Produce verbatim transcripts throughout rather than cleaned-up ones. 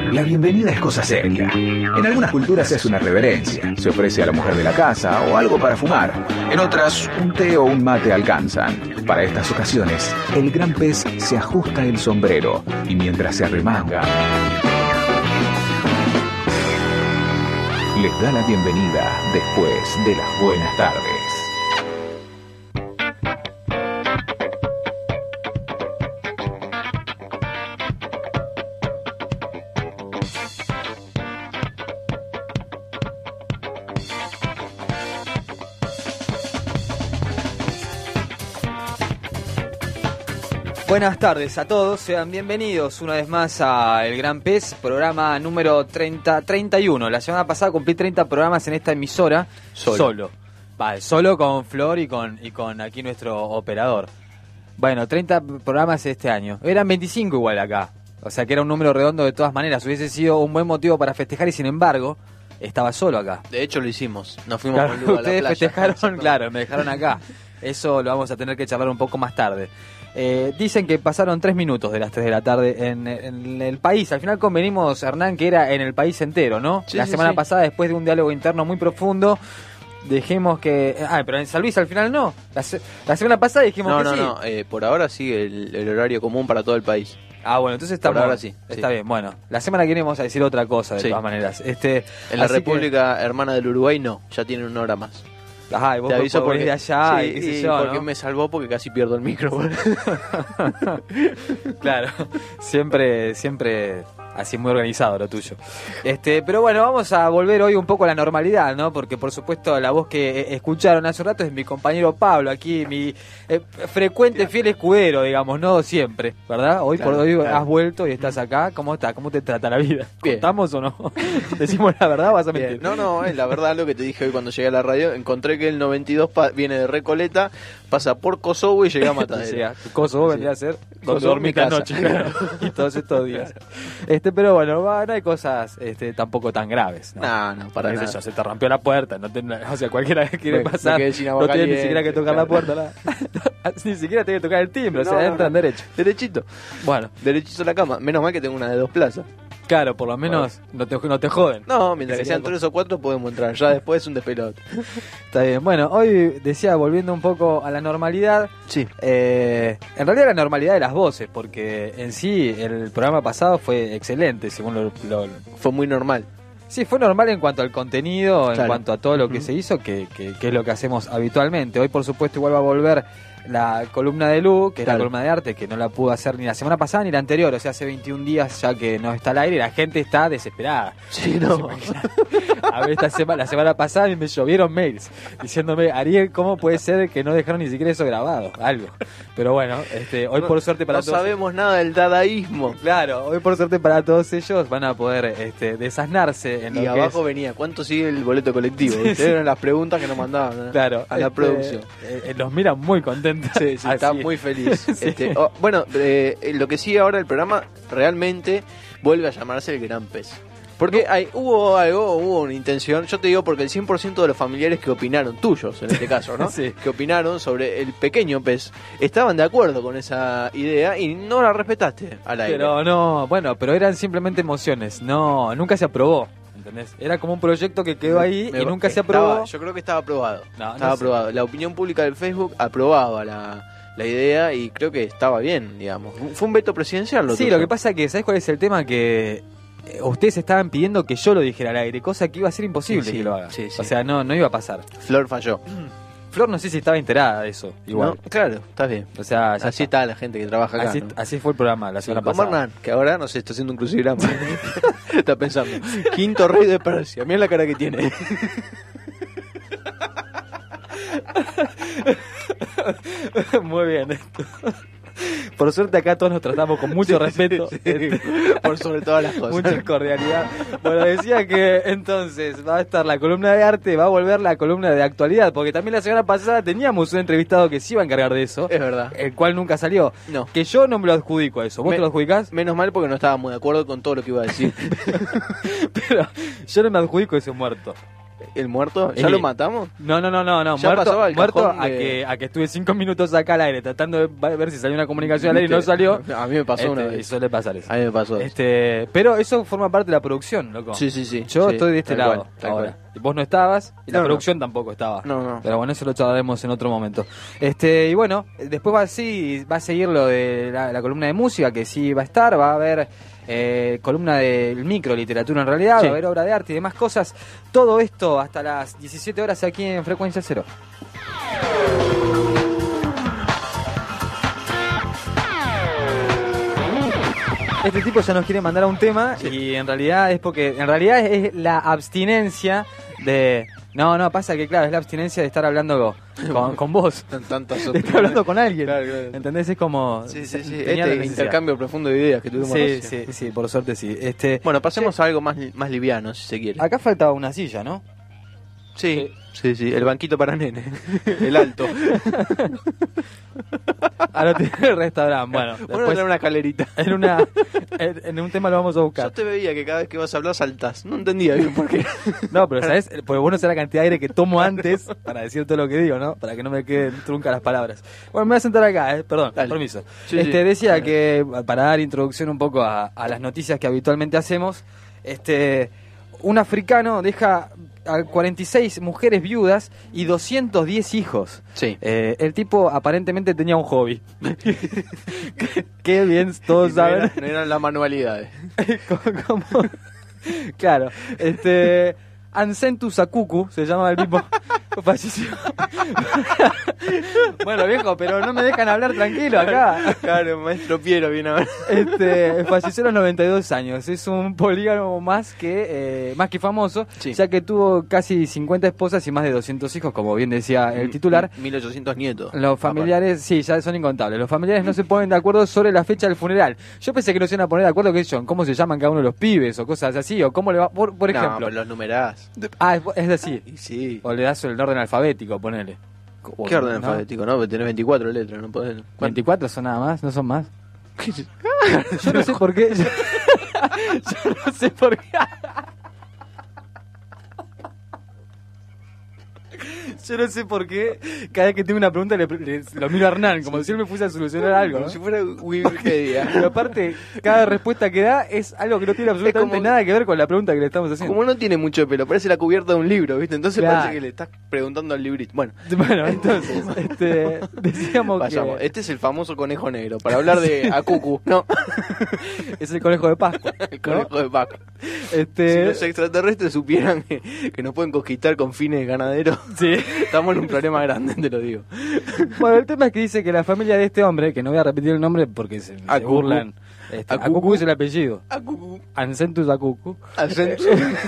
La bienvenida es cosa seria. En algunas culturas es una reverencia. Se ofrece a la mujer de la casa o algo para fumar. En otras, un té o un mate alcanzan. Para estas ocasiones, el gran pez se ajusta el sombrero y mientras se arremanga, les da la bienvenida después de las buenas tardes. Buenas tardes a todos, sean bienvenidos una vez más a El Gran Pez, programa número treinta, treinta y uno. La semana pasada cumplí treinta programas en esta emisora solo. Solo, vale, solo con Flor y con, y con aquí nuestro operador. Bueno, treinta programas este año. Eran veinticinco igual acá, o sea que era un número redondo de todas maneras. Hubiese sido un buen motivo para festejar y sin embargo, estaba solo acá. De hecho lo hicimos, nos fuimos claro, con Lu a la ustedes playa. festejaron, claro, me dejaron acá. Eso lo vamos a tener que charlar un poco más tarde. Eh, dicen que pasaron tres minutos de las tres de la tarde en, en el país. Al final convenimos, Hernán, que era en el país entero, ¿no? Sí, la sí, semana sí. pasada, después de un diálogo interno muy profundo, dijimos que... Ah, pero en San Luis al final no. La, se... la semana pasada dijimos No, que no, sí. no, eh, por ahora sigue el, el horario común para todo el país. Ah, bueno, entonces estamos... Por ahora sí, Está sí. bien, bueno. La semana que viene vamos a decir otra cosa, de Sí. todas maneras. Este, En la así República Hermana del Uruguay no, ya tienen una hora más. Que... Ajá, y vos Te aviso porque porque de allá sí, y qué sé y yo, porque ¿no? me salvó porque casi pierdo el micrófono. Claro, siempre, siempre así muy organizado lo tuyo. Este, pero bueno, vamos a volver hoy un poco a la normalidad, ¿no? Porque por supuesto la voz que eh, escucharon hace un rato es mi compañero Pablo, aquí mi eh, frecuente fiel escudero, digamos, no siempre, ¿verdad? Hoy Claro, por hoy claro. has vuelto y estás acá. ¿Cómo está? ¿Cómo te trata la vida? Bien. ¿Contamos o no? ¿Decimos la verdad o vas a mentir? Bien. No, no, es la verdad lo que te dije hoy cuando llegué a la radio. Encontré que el noventa y dos pa- viene de Recoleta, pasa por Kosovo y llega a Matadero. Llega. Kosovo Sí. vendría a ser donde Kosovo, dormí mi esta casa. noche, claro. Y todos estos días. Este, pero bueno, va, no hay cosas este, tampoco tan graves, ¿no? No, no, para Qué sé nada. yo, se te rompió la puerta, no te- o sea, cualquiera que quiere Me- me pasar, quedé sin agua no tiene ni caliente, siquiera que tocar claro. la puerta, nada. Ni siquiera tiene que tocar el timbre, o sea, No, entran no. derecho. Derechito, Bueno, derechito a la cama. Menos mal que tengo una de dos plazas. claro, por lo menos no te, no te joden. No, mientras Que que sean sería tres o cuatro podemos entrar. Ya después es un despelote. Está bien, bueno, hoy decía, volviendo un poco a la normalidad, Sí. eh, en realidad la normalidad de las voces, porque en sí el programa pasado fue excelente, según lo... lo- Fue muy normal. Sí, fue normal en cuanto al contenido, en Claro. cuanto a todo lo que Ujú. se hizo, que, que, que es lo que hacemos habitualmente. Hoy, por supuesto, igual va a volver la columna de Lu, que es Claro. la columna de arte, que no la pudo hacer ni la semana pasada ni la anterior, o sea, hace veintiún días ya que no está al aire y la gente está desesperada. Sí, no. A ver, esta semana, la semana pasada me llovieron mails diciéndome, Ariel, ¿cómo puede ser que no dejaron ni siquiera eso grabado? Algo. Pero bueno, este, hoy por suerte para no todos... sabemos nada del dadaísmo. Claro, hoy por suerte para todos ellos van a poder este, desasnarse en lo Y que abajo es- venía, ¿cuánto sigue el boleto colectivo? Sí, Ustedes sí. eran las preguntas que nos mandaban, ¿no? Claro, a la este, producción. eh, eh, los miran muy contentos. Sí, sí, está Así. muy feliz. Sí. Este, oh, bueno, eh, lo que sigue ahora el programa realmente vuelve a llamarse El Gran Pez. Porque hay, hubo algo, hubo una intención, yo te digo porque el cien por ciento de los familiares que opinaron, tuyos en este caso, ¿no? Sí. Que opinaron sobre el pequeño pez, estaban de acuerdo con esa idea y no la respetaste al aire. Pero no, bueno, pero eran simplemente emociones. No, nunca se aprobó. ¿Entendés? Era como un proyecto que quedó ahí Me- y nunca se estaba- aprobó. Yo creo que estaba aprobado. No, no estaba sé. aprobado. La opinión pública del Facebook aprobaba la, la idea y creo que estaba bien, digamos. Fue un veto presidencial lo Sí, tuyo. lo que pasa que, ¿sabes cuál es el tema? Que eh, ustedes estaban pidiendo que yo lo dijera al aire, cosa que iba a ser imposible Sí, sí, que lo haga. sí, sí. O sea, no, no iba a pasar. Flor falló. Flor no sé si estaba enterada de eso, igual. No, claro, está bien. O sea, ya Así está. está la gente que trabaja acá. Así, ¿no? así fue el programa la Sí, semana como pasada. Hernán, que ahora no sé, está haciendo un crucigrama. Está pensando, quinto rey de Persia. Mira la cara que tiene. Muy bien esto. Por suerte acá todos nos tratamos con mucho respeto, Sí, sí, por sobre todas las cosas. mucha cordialidad. Bueno, decía que entonces va a estar la columna de arte, va a volver la columna de actualidad, porque también la semana pasada teníamos un entrevistado que se iba a encargar de eso, Es verdad. el cual nunca salió. No. Que yo no me lo adjudico a eso. ¿Vos Me- te lo adjudicás? Menos mal porque no estaba muy de acuerdo con todo lo que iba a decir. Pero yo no me adjudico ese muerto. ¿El muerto? ¿Ya Sí. lo matamos? No, no, no, no, no. Ya muerto, pasaba el muerto cajón a, de- que, a que estuve cinco minutos acá al aire tratando de va- ver si salió una comunicación al aire y no salió. A mí me pasó Este, una Y vez. suele pasar eso. A mí me pasó eso. Este, pero eso forma parte de la producción, loco. Sí, sí, sí. Yo sí, estoy de este tal lado cual, tal ahora. cual. Y vos no estabas y la No, no. producción tampoco estaba. No, no. Pero bueno, eso lo charlaremos en otro momento. Este, y bueno, después va así, va a seguir lo de la, la columna de música, que sí va a estar, va a haber eh, columna del micro, literatura en realidad, Sí. va a haber obra de arte y demás cosas. Todo esto hasta las diecisiete horas aquí en Frecuencia Cero. Este tipo ya nos quiere mandar a un tema y en realidad es porque en realidad es la abstinencia de no, no, pasa que claro, es la abstinencia de estar hablando con, con, con vos, Tan- tantas de estar hablando con alguien. Claro, claro. ¿Entendés? Es como Sí, sí, sí. tenía la Este necesidad. intercambio profundo de ideas que tuvimos Sí, recién. sí, sí, por suerte sí. Este, Bueno, pasemos a algo más, más liviano, si se quiere. acá faltaba una silla, ¿no? Sí, sí, sí. El banquito para nene. El alto. Ahora tiene el restaurante. Bueno, Bueno, después era una escalerita. en una en, en un tema lo vamos a Yo buscar. te veía que cada vez que vas a hablar saltás. No entendía bien por qué. No, pero ¿sabes? Porque bueno sé la cantidad de aire que tomo antes para decir todo lo que digo, ¿no? Para que no me queden truncas las palabras. Bueno, me voy a sentar acá, ¿eh? Perdón, Dale. permiso. Sí, este, sí. decía Dale. que, para dar introducción un poco a, a las noticias que habitualmente hacemos, este, un africano deja a cuarenta y seis mujeres viudas y doscientos diez hijos. Sí. Eh, el tipo aparentemente tenía un hobby. Qué- Qué bien todos No saben. eran, no eran las manualidades. como, como- claro, este Ansentu Sakuku se llama el mismo. Falleció. Bueno, viejo, pero no me dejan hablar tranquilo acá. Claro, maestro Piero viene a ver. Este, falleció a los noventa y dos años. Es un polígamo más que eh, más que famoso, Sí. ya que tuvo casi cincuenta esposas y más de doscientos hijos, como bien decía el titular. mil ochocientos nietos. Los familiares, sí, ya son incontables. Los familiares no se ponen de acuerdo sobre la fecha del funeral. Yo pensé que no se iban a poner de acuerdo, qué sé yo, en cómo se llaman cada uno de los pibes o cosas así, o cómo le va, por, por No, ejemplo. pero los numerás. Ah, es, es así. Y sí. O le das el orden alfabético, ponele. O- ¿Qué orden ¿no? alfabético? No, tenés veinticuatro letras, no podés. ¿Cuánto? veinticuatro son nada más, no son más. Yo no sé por qué. Yo, yo no sé por qué. Yo no sé por qué cada vez que tengo una pregunta le, le- lo miro a Hernán, como si él me fuese a solucionar algo. Como ¿no? si fuera Wikipedia. Pero aparte, cada respuesta que da es algo que no tiene absolutamente como- nada que ver con la pregunta que le estamos haciendo. Como no tiene mucho pelo, parece la cubierta de un libro, ¿viste? Entonces Claro. parece que le estás preguntando al librito. Bueno, Bueno, entonces, este, decíamos vayamos. que Este es el famoso conejo negro, para hablar de Akuku, ¿no? es el conejo de Pascua. El conejo de Paco. Este, Si los extraterrestres supieran que, que nos pueden conquistar con fines ganaderos, sí. estamos en un problema grande, te lo digo. Bueno, el tema es que dice que la familia de este hombre, que no voy a repetir el nombre porque se, se Akuku. burlan. Este, Akuku. Akuku es el apellido. Akuku. Ansentus Akuku. Acento.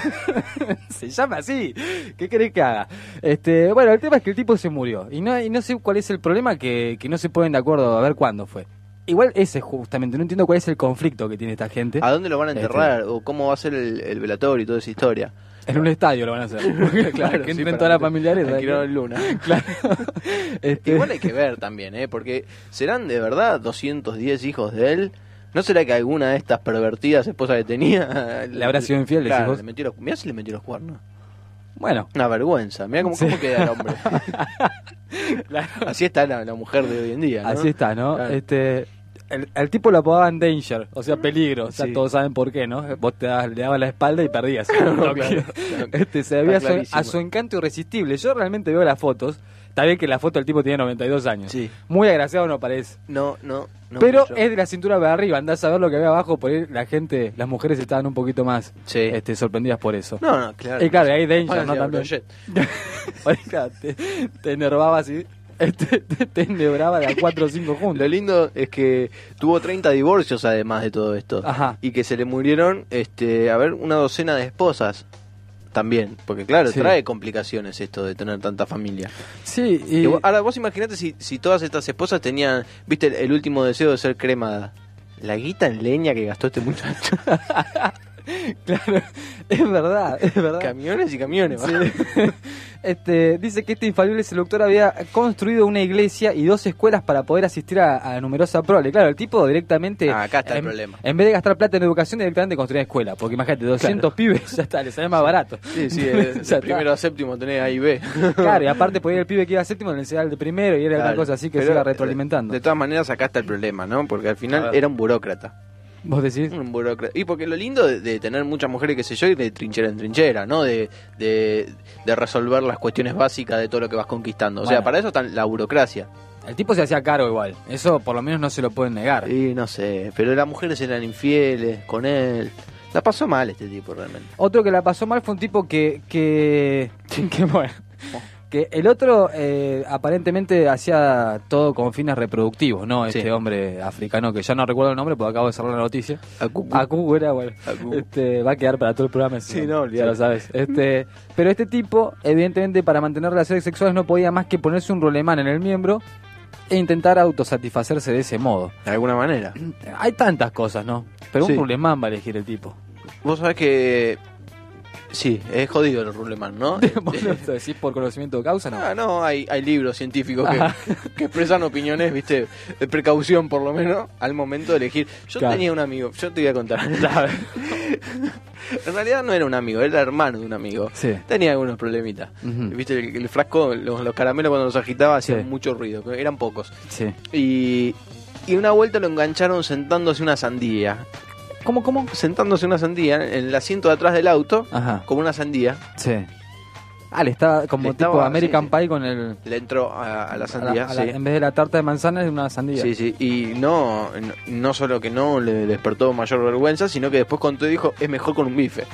Se llama así. ¿Qué querés que haga? Este, bueno, el tema es que el tipo se murió. Y no, y no sé cuál es el problema, que, que no se ponen de acuerdo a ver cuándo fue. Igual ese justamente, no entiendo cuál es el conflicto que tiene esta gente. ¿A dónde lo van a enterrar? ¿O cómo va a ser el, el velatorio y toda esa historia? En un estadio lo van a hacer. Claro, que entren para todas las familiares. ¿sabes alquilar qué? el Luna. Claro. Este, Igual hay que ver también, ¿eh? Porque ¿serán de verdad doscientos diez hijos de él? ¿No será que alguna de estas pervertidas esposas que tenía ¿Le habrá sido infiel, decís Claro, vos? le metió los... Mirá si le metió los cuernos. Bueno. Una vergüenza. Mirá cómo, Sí. cómo queda el hombre. Claro. Así está la, la mujer de hoy en día, ¿no? Así está, ¿no? Claro. Este, el, el tipo lo apodaban Danger, o sea, peligro. O sea, Sí. todos saben por qué, ¿no? Vos te dabas- le dabas la espalda y perdías. Claro, No, claro, que- claro. Este, se debía a Está su, clarísimo. a su encanto irresistible. Yo realmente veo las fotos. Está bien que la foto del tipo tiene noventa y dos años. Sí. Muy agraciado no parece. No, no, no. Pero mucho. es de la cintura para arriba. Andás a ver lo que había abajo. Por ahí la gente, las mujeres estaban un poquito más Sí. este, sorprendidas por eso. No, no, claro. Y claro, ahí Danger, Parecía ¿no? También. Brochet. Por ahí, claro, te, te enervaba así. Este, te, te ennebraba de a cuatro o cinco juntos. Lo lindo es que tuvo treinta divorcios además de todo esto. Ajá. Y que se le murieron, este, a ver, una docena de esposas también. Porque claro, Sí. trae complicaciones esto de tener tanta familia. Sí, y... Y vos- ahora vos imaginate si, si todas estas esposas tenían, viste, el, el último deseo de ser cremada. La guita en leña que gastó este muchacho. Claro, es verdad, es verdad. Camiones y camiones. Sí. ¿va? Este, dice que este infalible seductor había construido una iglesia y dos escuelas para poder asistir a, a numerosa prole. Claro, el tipo directamente... Ah, acá está en, el problema. En vez de gastar plata en educación, directamente construir una escuela. Porque imagínate, doscientos claro. pibes, ya está, les sale más barato. Sí, sí, de, de primero a séptimo tenés A y B. Claro, y aparte podía el pibe que iba a séptimo le enseñaba el de primero y era claro. una cosa así que Pero, se iba retroalimentando. De, de todas maneras, acá está el problema, ¿no? Porque al final era un burócrata. ¿Vos decís? Un burócrata. Y porque lo lindo de, de tener muchas mujeres, qué sé yo, ir de trinchera en trinchera, ¿no? De, de, de resolver las cuestiones básicas de todo lo que vas conquistando. O bueno. sea, para eso está la burocracia. El tipo se hacía cargo igual. Eso por lo menos no se lo pueden negar. Sí, no sé. Pero las mujeres eran infieles con él. La pasó mal este tipo realmente. Otro que la pasó mal fue un tipo que... que, que bueno... Que el otro eh, aparentemente hacía todo con fines reproductivos, ¿no? Este sí. hombre africano, que ya no recuerdo el nombre porque acabo de cerrar la noticia. Akuku. Akuku era, bueno. Akuku. Este, va a quedar para todo el programa. Sí, no, ya lo sabes. Este, pero este tipo, evidentemente, para mantener relaciones sexuales no podía más que ponerse un rolemán en el miembro e intentar autosatisfacerse de ese modo. De alguna manera. Hay tantas cosas, ¿no? Pero sí. un rolemán va a elegir el tipo. Vos sabés que... Sí, es jodido el rulemán, ¿no? ¿Vos lo decís por conocimiento de causa, no? Ah, no, hay, hay libros científicos que, que expresan opiniones, viste, de precaución por lo menos, al momento de elegir. Yo claro. tenía un amigo, yo te voy a contar. En realidad no era un amigo, era el hermano de un amigo. Sí. Tenía algunos problemitas. Uh-huh. Viste, el, el frasco, los, los caramelos cuando los agitaba hacían sí. mucho ruido, eran pocos. Sí. Y, y una vuelta lo engancharon sentándose una sandía. ¿Cómo, cómo? Sentándose una sandía en el asiento de atrás del auto, Ajá. como una sandía. Sí. Ah, le estaba como le tipo estaba, American sí, Pie con el... Le entró a, a la sandía, a la, a la, sí. En vez de la tarta de manzana es una sandía. Sí, sí, y no, no, no solo que no le despertó mayor vergüenza, sino que después contó y dijo, es mejor con un bife.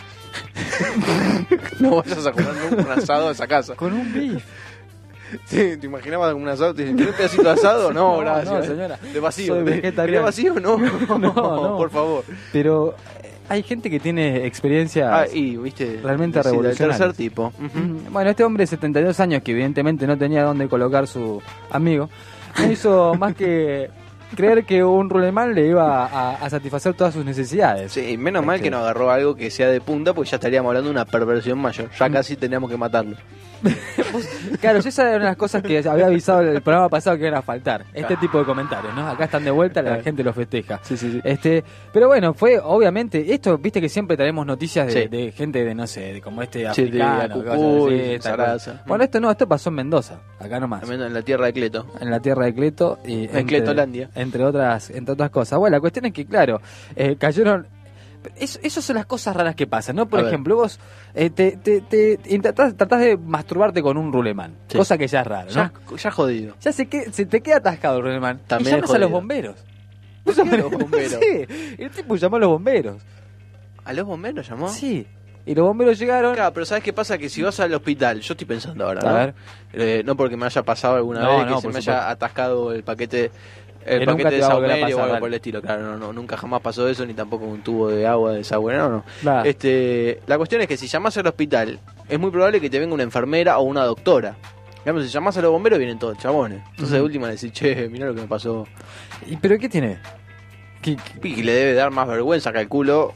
No vayas a comer nunca un asado a esa casa. Con un bife. Sí, ¿te imaginabas un asado? ¿Te dicen, ¿querés un pedacito de asado? No, no gracias. No, señora. De vacío. ¿Querés vacío? No. no, no, por favor. Pero hay gente que tiene experiencias ah, y, ¿viste? realmente sí, revolucionarias. Del tercer tipo. Uh-huh. Bueno, este hombre de setenta y dos años, que evidentemente no tenía dónde colocar su amigo, no hizo más que creer que un rulemán le iba a, a satisfacer todas sus necesidades. Sí, menos mal que no agarró algo que sea de punta, porque ya estaríamos hablando de una perversión mayor. Ya casi teníamos que matarlo. Claro, esa era una de las cosas que había avisado el programa pasado que iban a faltar. Este ah. tipo de comentarios, ¿no? Acá están de vuelta, la gente los festeja. Sí, sí, sí. Este, pero bueno, fue obviamente, esto, viste que siempre traemos noticias de, sí. de gente de, no sé, de como este sí, africano. De Acucuy, así, esta bueno, esto no, esto pasó en Mendoza, acá nomás. En la tierra de Cleto. En la tierra de Cleto. Y en Cletolandia. Entre otras, entre otras cosas. Bueno, la cuestión es que, claro, eh, cayeron... Eso, eso son las cosas raras que pasan, ¿no? Por a ejemplo, ver. vos eh, te, te, te, te tratás, tratás de masturbarte con un rulemán, sí. cosa que ya es raro, ¿no? Ya, ya jodido. Ya se, que, se te queda atascado el rulemán. También y llamas a los bomberos. ¿Vos llamás a los bomberos? Sí, el tipo llamó a los bomberos. ¿A los bomberos llamó? Sí. Y los bomberos llegaron. Claro, pero ¿sabes qué pasa? Que si vas al hospital, yo estoy pensando ahora, a ¿no? ver. Eh, no porque me haya pasado alguna no, vez que no, se me supuesto. haya atascado el paquete... El que paquete de saumerio o algo dale. por el estilo, claro, no, no, nunca jamás pasó eso, ni tampoco un tubo de agua de desagüe, no, no. Claro. Este, la cuestión es que si llamás al hospital, es muy probable que te venga una enfermera o una doctora. Digamos, si llamás a los bomberos, vienen todos chabones. Entonces, de última, le decís, che, mirá lo que me pasó. ¿Y pero qué tiene? ¿Qué, qué? Y le debe dar más vergüenza, calculo.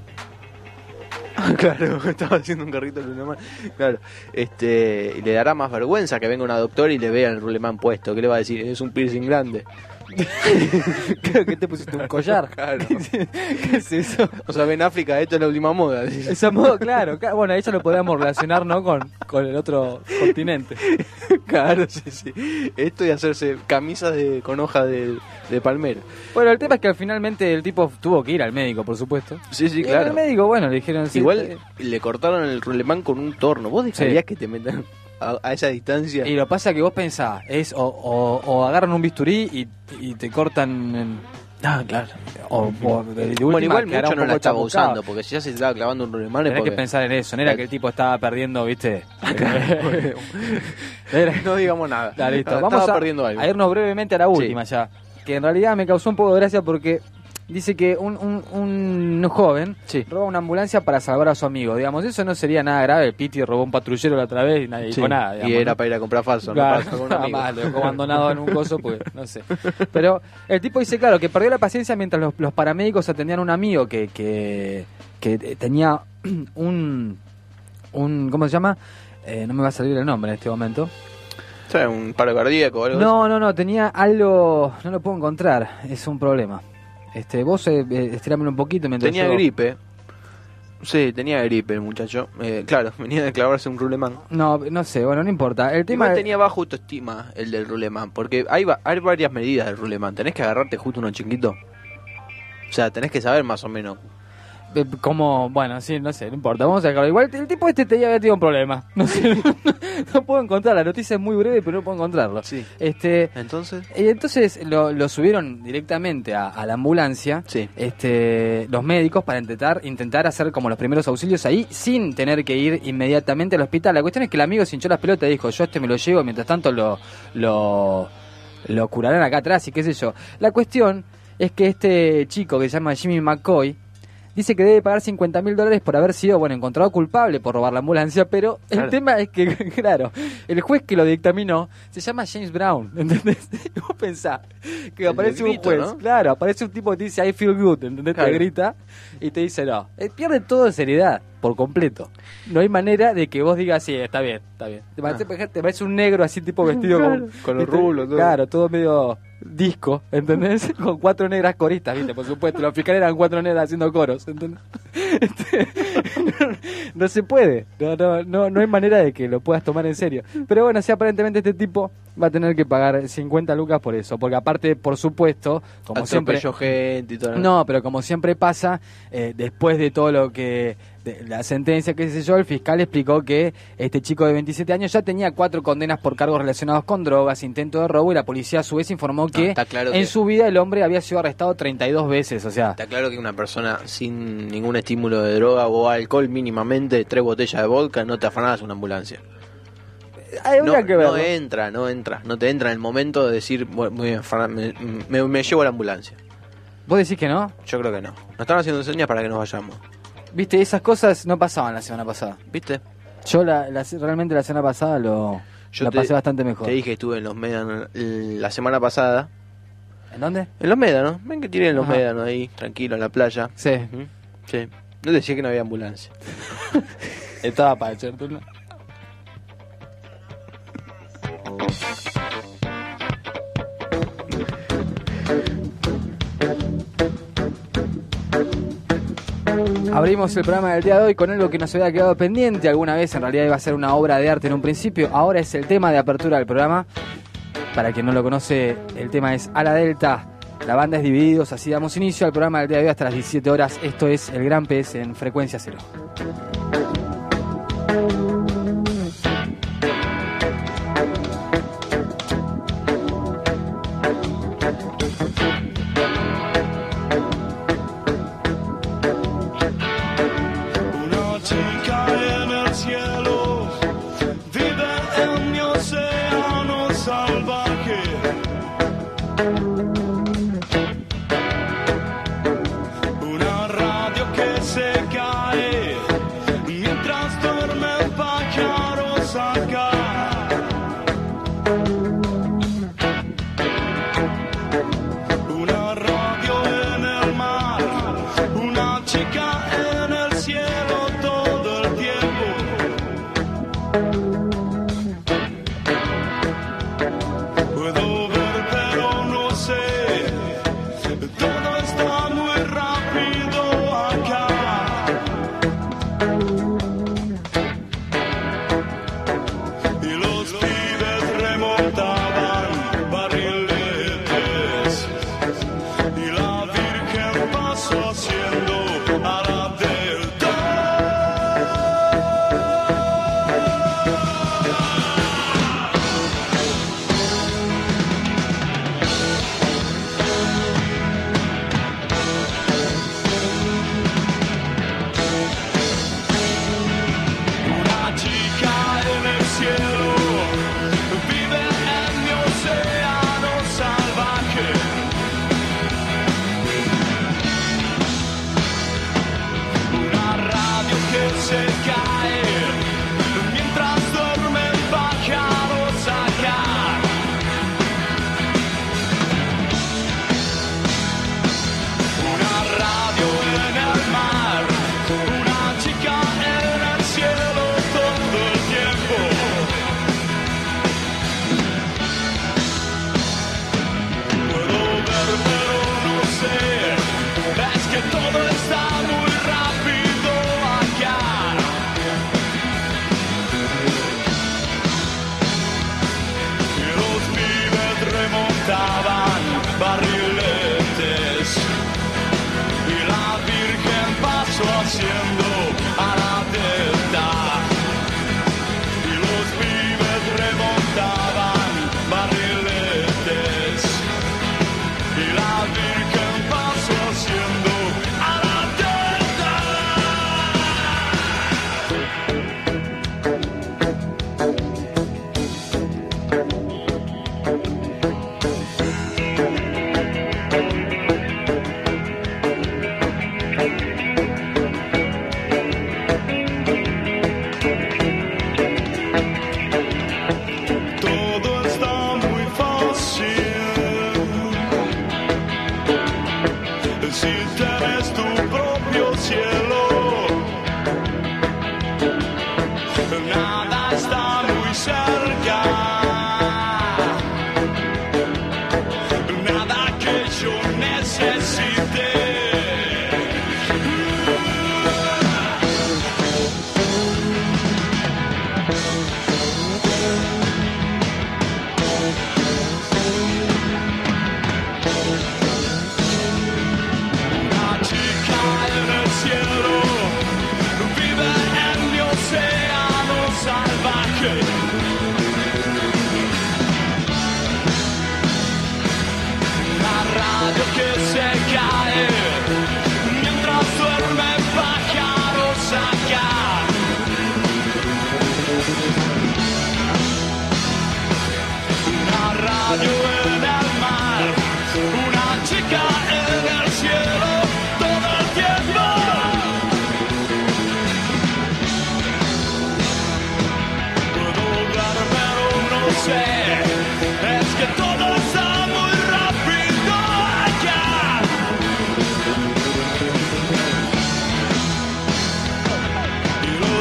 Claro, estaba haciendo un carrito de rulemán. Claro, este, y le dará más vergüenza que venga una doctora y le vea el rulemán puesto. ¿Qué le va a decir? Es un piercing grande. Creo que te pusiste un collar. Claro. ¿Qué es eso? O sea, en África esto es la última moda. Esa moda, claro. Bueno, eso lo podemos relacionar, ¿no? Con, con el otro continente. Claro, sí, sí. Esto y hacerse camisas de, con hoja de, de palmera. Bueno, el tema es que finalmente el tipo tuvo que ir al médico, por supuesto. Sí, sí, y claro. El médico, bueno, le dijeron... Sí, igual eh, le cortaron el rulemán con un torno. ¿Vos dejarías sí. que te metan a, a esa distancia? Y lo pasa que vos pensás, es o, o, o agarran un bisturí y, y te cortan... En... Ah, claro. O, o de, de bueno, igual mucho no la estaba chabucado. usando, porque si ya se estaba clavando un rulemán... Tenés porque... que pensar en eso, no era que el tipo estaba perdiendo, ¿viste? Era... No digamos nada. Ya, listo. Estaba Vamos a, perdiendo algo. a irnos brevemente a la última sí. ya, que en realidad me causó un poco de gracia porque... Dice que un, un, un joven sí. roba una ambulancia para salvar a su amigo. Digamos, eso no sería nada grave. Piti robó un patrullero la otra vez y nadie sí. dijo nada. Digamos, y era ¿no? para ir a comprar falso, claro, no pasa con un amigo. Más, lo dejó abandonado en un coso, pues no sé. Pero el tipo dice, claro, que perdió la paciencia mientras los, los paramédicos atendían a un amigo que, que, que tenía un, un ¿cómo se llama? eh, no me va a salir el nombre en este momento. O sea, un paro cardíaco o algo No, no, no, tenía algo, no lo puedo encontrar, es un problema. Este, vos eh, eh, estirámelo un poquito mientras Tenía yo... gripe. Sí, tenía gripe el muchacho. Eh, claro, venía de clavarse un rulemán. No, no sé, bueno, no importa. El tema Igual tenía bajo autoestima el del rulemán, porque hay, va- hay varias medidas del rulemán. Tenés que agarrarte justo uno chiquito. O sea, tenés que saber más o menos. eh, como, bueno, sí, no sé, no importa, vamos a dejarlo. Igual el tipo este te había tenido un problema. No sé, no, no puedo encontrar, la noticia es muy breve, pero no puedo encontrarlo. Sí. Este, Entonces, y entonces lo, lo subieron directamente a, a la ambulancia, Sí. este, los médicos, para intentar intentar hacer como los primeros auxilios ahí, sin tener que ir inmediatamente al hospital. La cuestión es que el amigo se hinchó las pelotas y dijo, yo este me lo llevo, mientras tanto lo, lo, lo curarán acá atrás y qué sé yo. La cuestión es que este chico que se llama Jimmy McCoy dice que debe pagar cincuenta mil dólares por haber sido, bueno, encontrado culpable por robar la ambulancia, pero el Claro. tema es que, claro, el juez que lo dictaminó se llama James Brown, ¿entendés? Y vos pensás que El aparece del un grito, juez, ¿no? claro, aparece un tipo que te dice I feel good, ¿entendés? Claro. Te grita y te dice no. Eh, pierde todo de seriedad, por completo. No hay manera de que vos digas, sí, está bien, está bien. Te parece, te parece un negro así tipo vestido Claro. con, Con los ¿viste? rulos, todo. Claro, todo medio disco, ¿entendés? Con cuatro negras coristas, ¿viste? Por supuesto, los fiscales eran cuatro negras haciendo coros, ¿entendés? Este, no, no se puede, no, no, no, no hay manera de que lo puedas tomar en serio. Pero bueno, sí, aparentemente este tipo va a tener que pagar cincuenta lucas por eso, porque aparte, por supuesto, como siempre... atropelló gente y todo. No, pero como siempre pasa, eh, después de todo lo que... de la sentencia, qué sé yo, el fiscal explicó que este chico de veintisiete años ya tenía cuatro condenas por cargos relacionados con drogas, intento de robo, y la policía a su vez informó que está claro en que- su vida el hombre había sido arrestado treinta y dos veces, o sea... Está claro que una persona sin ningún estímulo de droga o alcohol mínimamente, tres botellas de vodka, no te afanás una ambulancia. Habría No, que verlo. no entra, no entra. No te entra en el momento de decir, "Bueno, muy bien, afana- me, me- me llevo a la ambulancia". ¿Vos decís que no? Yo creo que no. Nos están haciendo señas para que nos vayamos. Viste, esas cosas no pasaban la semana pasada. ¿Viste? Yo la, la- realmente la semana pasada lo Yo la te- pasé bastante mejor. Te dije que estuve en los médanos la semana pasada. ¿En dónde? En los médanos. Ven que tiré en los Ajá. médanos ahí, tranquilo, en la playa. Sí. Ujú. Sí. No decía que no había ambulancia. Estaba para echarte una. Abrimos el programa del día de hoy con algo que nos había quedado pendiente. Alguna vez en realidad iba a ser una obra de arte en un principio. Ahora es el tema de apertura del programa. Para quien no lo conoce, el tema es A la Delta. La banda es Divididos. Así damos inicio al programa del día de hoy hasta las diecisiete horas. Esto es El Gran Pez en Frecuencia Cero. Una chica en el cielo vive en mi océano salvaje. Una radio que se cae mientras duermen pájaros acá. Una radio en el mar, una chica en el cielo todo el tiempo. Puedo ver pero no sé, todo está muy rápido acá. Y los pibes remontaban barriletes y la Virgen pasó haciendo a la delta.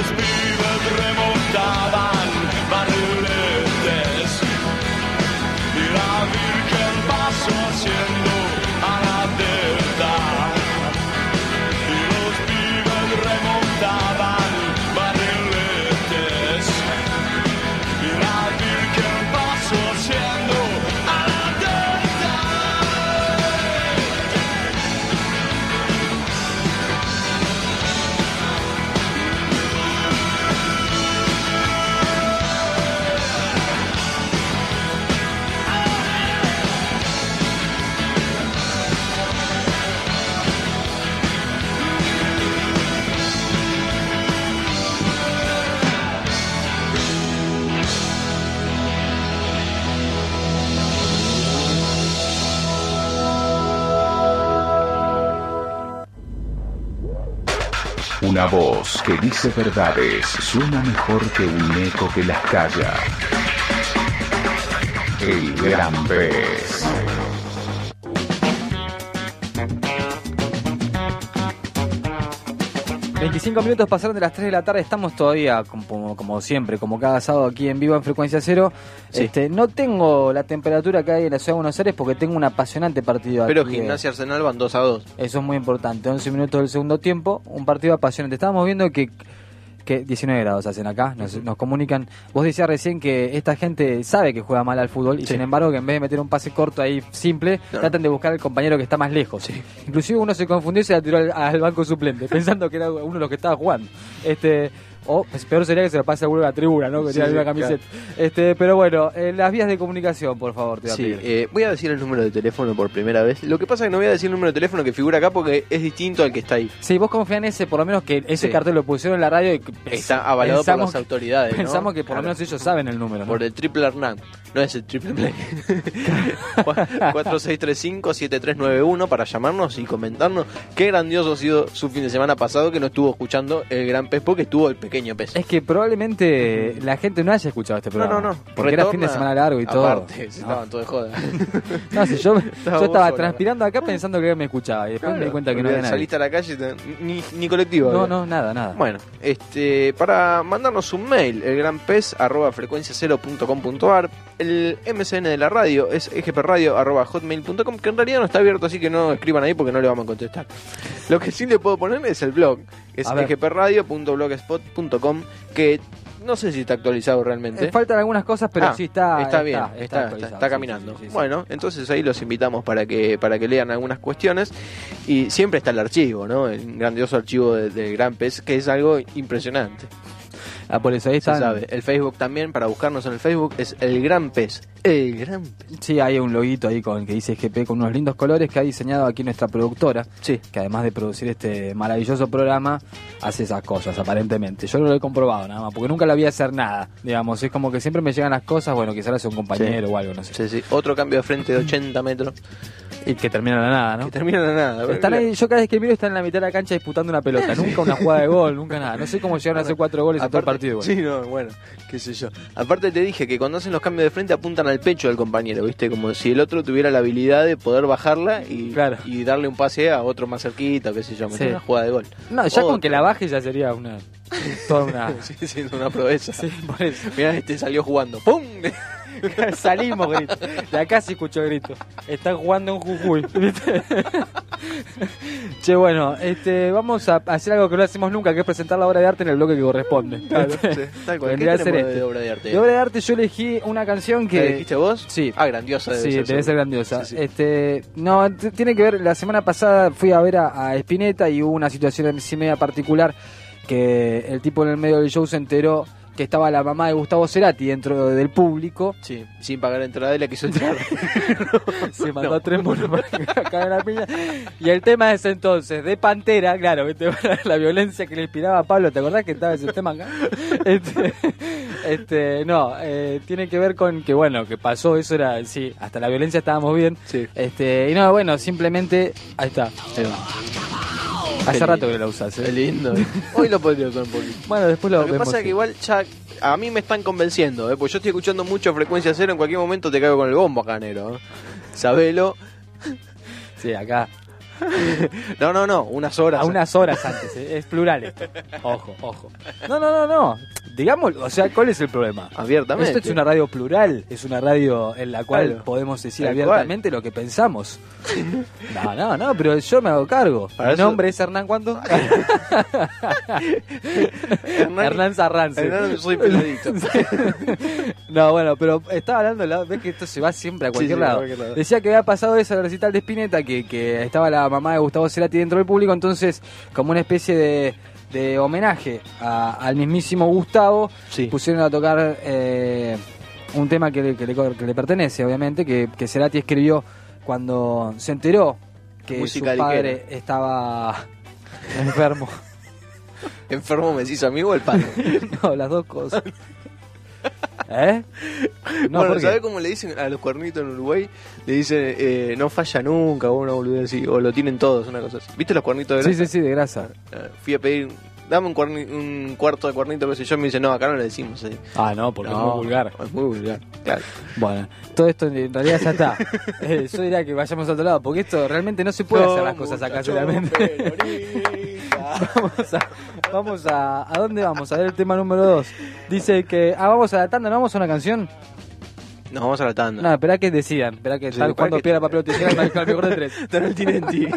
los pibes remontaban barriletes y la Virgen pasó haciendo a la delta y los pibes remontaban barriletes y la Virgen pasó haciendo a la delta. Una voz que dice verdades suena mejor que un eco que las calla. El Gran Pez. veinticinco minutos pasaron de las tres de la tarde, estamos todavía como, como siempre, como cada sábado aquí en vivo en Frecuencia Cero. Sí. Este, no tengo la temperatura que hay en la ciudad de Buenos Aires porque tengo un apasionante partido Pero aquí. Gimnasia Arsenal van dos a dos. Eso es muy importante, once minutos del segundo tiempo, un partido apasionante. Estábamos viendo que, que diecinueve grados hacen acá, nos, nos comunican. Vos decías recién que esta gente sabe que juega mal al fútbol y Sí. sin embargo que en vez de meter un pase corto ahí simple, No. tratan de buscar al compañero que está más lejos. Sí. Inclusive uno se confundió y se la tiró al, al banco suplente, pensando que era uno de los que estaba jugando. Este... O pues, peor sería que se lo pase a uno de la tribuna, ¿no? Que Sí, tiene sí, una camiseta. Este, pero bueno, eh, las vías de comunicación, por favor, te voy a Sí, pedir. eh, voy a decir el número de teléfono por primera vez. Lo que pasa es que no voy a decir el número de teléfono que figura acá porque es distinto al que está ahí. Sí, vos confías en ese, por lo menos que ese Sí. cartel lo pusieron en la radio y que Está avalado por pensamos las autoridades, ¿no? Pensamos que por Claro. lo menos ellos saben el número, ¿no? Por el triple Hernán, no es el triple play. cuatro seis tres cinco siete tres nueve uno para llamarnos y comentarnos qué grandioso ha sido su fin de semana pasado que no estuvo escuchando el Gran Pez porque estuvo el pequeño Pez. Es que probablemente la gente no haya escuchado este No, programa. no, no. Porque era Retorna- fin de semana largo y todo. Aparte, se ¿no? estaban todos de joda. No, si yo, yo vos estaba sola. transpirando acá pensando que me escuchaba y después me di cuenta que no había nadie. Saliste a la calle, te- ni, ni colectivo. No, había. no, nada, nada. Bueno, este, para mandarnos un mail, el gran pez arroba frecuencia cero punto com punto ar, el M C N de la radio es egpradio arroba hotmail punto com, que en realidad no está abierto, así que no escriban ahí porque no le vamos a contestar. Lo que sí le puedo poner es el blog, que es A ver. egpradio punto blogspot punto com, que no sé si está actualizado realmente. Eh, faltan algunas cosas, pero Ah, sí está. está bien, está, está, actualizado, está sí, caminando. sí, sí, sí. Bueno, entonces ahí los invitamos para que para que lean algunas cuestiones y siempre está el archivo, ¿no? El grandioso archivo de- del Gran Pez, que es algo impresionante. Ah, por eso ahí Se están. sabe. El Facebook también, para buscarnos en el Facebook, es El Gran Pez. El Gran Pez. Sí, hay un loguito ahí con que dice G P con unos lindos colores que ha diseñado aquí nuestra productora, Sí. que además de producir este maravilloso programa, hace esas cosas, aparentemente. Yo no lo he comprobado nada más, porque nunca la vi hacer nada, digamos. Es como que siempre me llegan las cosas, bueno, quizás lo hace un compañero Sí. o algo, no sé. Sí, sí. Otro cambio de frente de ochenta metros. Y que termina en la nada, ¿no? Que termina en nada. Están ahí, yo cada vez que miro están en la mitad de la cancha disputando una pelota, nunca una jugada de gol, nunca nada. No sé cómo llegaron a hacer cuatro goles en todo el Aparte- partido. Sí, no, bueno, qué sé yo. Aparte te dije que cuando hacen los cambios de frente apuntan al pecho del compañero, ¿viste? Como si el otro tuviera la habilidad de poder bajarla y, Claro. y darle un pase a otro más cerquita, qué sé yo, meter Sí. una jugada de gol. No, ya con Otro. que la baje ya sería una toda una Sigue siendo una proeza. Sí, por eso. Mirá, este salió jugando. ¡Pum! Salimos, grito. De acá sí escucho el grito. Están jugando en Jujuy. ¿Viste? Che, bueno, este, vamos a hacer algo que no hacemos nunca, que es presentar la obra de arte en el bloque que corresponde. Claro, sí, tal cual. ¿Qué Vendría a ser tenemos este. de obra de arte? De obra de arte yo elegí una canción ¿La que... dijiste vos? Sí. Ah, grandiosa debe Sí, ser. debe ser seguro. grandiosa. Sí, sí. Este, no, t- tiene que ver, la semana pasada fui a ver a, a Spinetta y hubo una situación así media particular que el tipo en el medio del show se enteró que estaba la mamá de Gustavo Cerati dentro del público. Sí, sin pagar entrada y la quiso entrar. Se mandó No. a tres monos para cagar la piña. Y el tema es entonces, de Pantera, claro, ¿viste? La violencia que le inspiraba a Pablo, ¿te acordás que estaba ese tema acá? Este, este, no, eh, tiene que ver con que, bueno, que pasó, eso era, sí, hasta la violencia estábamos bien. Sí. Este, y no, bueno, simplemente, ahí está. Ahí va. Hace Qué rato lindo. que lo usas, Qué ¿eh? lindo. Hoy lo podría usar un poquito. Bueno, después lo, Lo que vemos. pasa es que igual ya a mí me están convenciendo, ¿eh? Porque yo estoy escuchando mucho Frecuencia Cero, en cualquier momento te caigo con el bombo acá, Nero, ¿eh? Sabelo. Sí, acá. No, no, no, unas horas. A unas horas antes, ¿eh? Es plural esto. Ojo, ojo. No, no, no, no. Digamos, o sea, ¿cuál es el problema? Abiertamente. Esto es una radio plural, es una radio en la cual Claro. podemos decir Tal abiertamente lo que pensamos. No, no, no, pero yo me hago cargo. Para Mi eso- nombre es Hernán, ¿cuánto? Hernán, Hernán Sarrance. Hernán, soy peladito. No, bueno, pero estaba hablando, la- ves que esto se va siempre a cualquier, Sí, sí, a lado. cualquier lado. Decía que había pasado eso al recital de Spinetta, que, que estaba la mamá de Gustavo Cerati dentro del público, entonces como una especie de, de homenaje a- al mismísimo Gustavo, Sí. pusieron a tocar eh, un tema que le, que, le, que le pertenece, obviamente, que, que Cerati escribió cuando se enteró que Música su padre ligera. estaba enfermo. Enfermo me decís amigo el padre. No, las dos cosas. ¿Eh? No, bueno, ¿por qué? ¿sabés cómo le dicen a los cuernitos en Uruguay? Le dicen, eh, no falla nunca, o una boludez así, o lo tienen todos, una cosa así. ¿Viste los cuernitos de Sí, grasa? sí, sí, de grasa. Eh, Fui a pedir, dame un, cuerni- un cuarto de cuernito, qué sé yo, me dice, no, acá no le decimos así. Ah, no, porque No, es muy vulgar. Es muy vulgar, claro. Bueno, todo esto en realidad ya está. Eh, yo diría que vayamos a otro lado, porque esto realmente no se puede hacer las cosas acá solamente. Vamos a, vamos a, ¿a dónde vamos? A ver el tema número dos. Dice que, ah, vamos a la tanda, ¿no vamos a una canción? Nos vamos a la tanda. No, esperá que decidan, esperá que Sí, están esperá jugando que- piedra, papel o tijera, no hay el mejor de tres. Tarantino.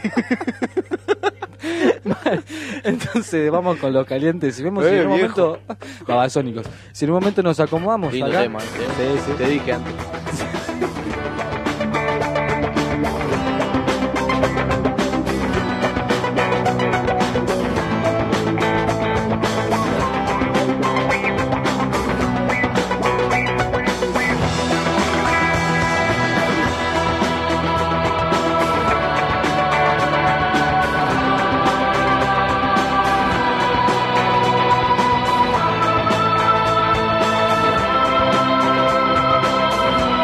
Entonces vamos con los calientes. Si vemos Eh, si en un viejo. momento. Babasónicos. Si en un momento nos acomodamos Lindo acá. tema, ¿eh? Sí, sí. Te dije antes. Thank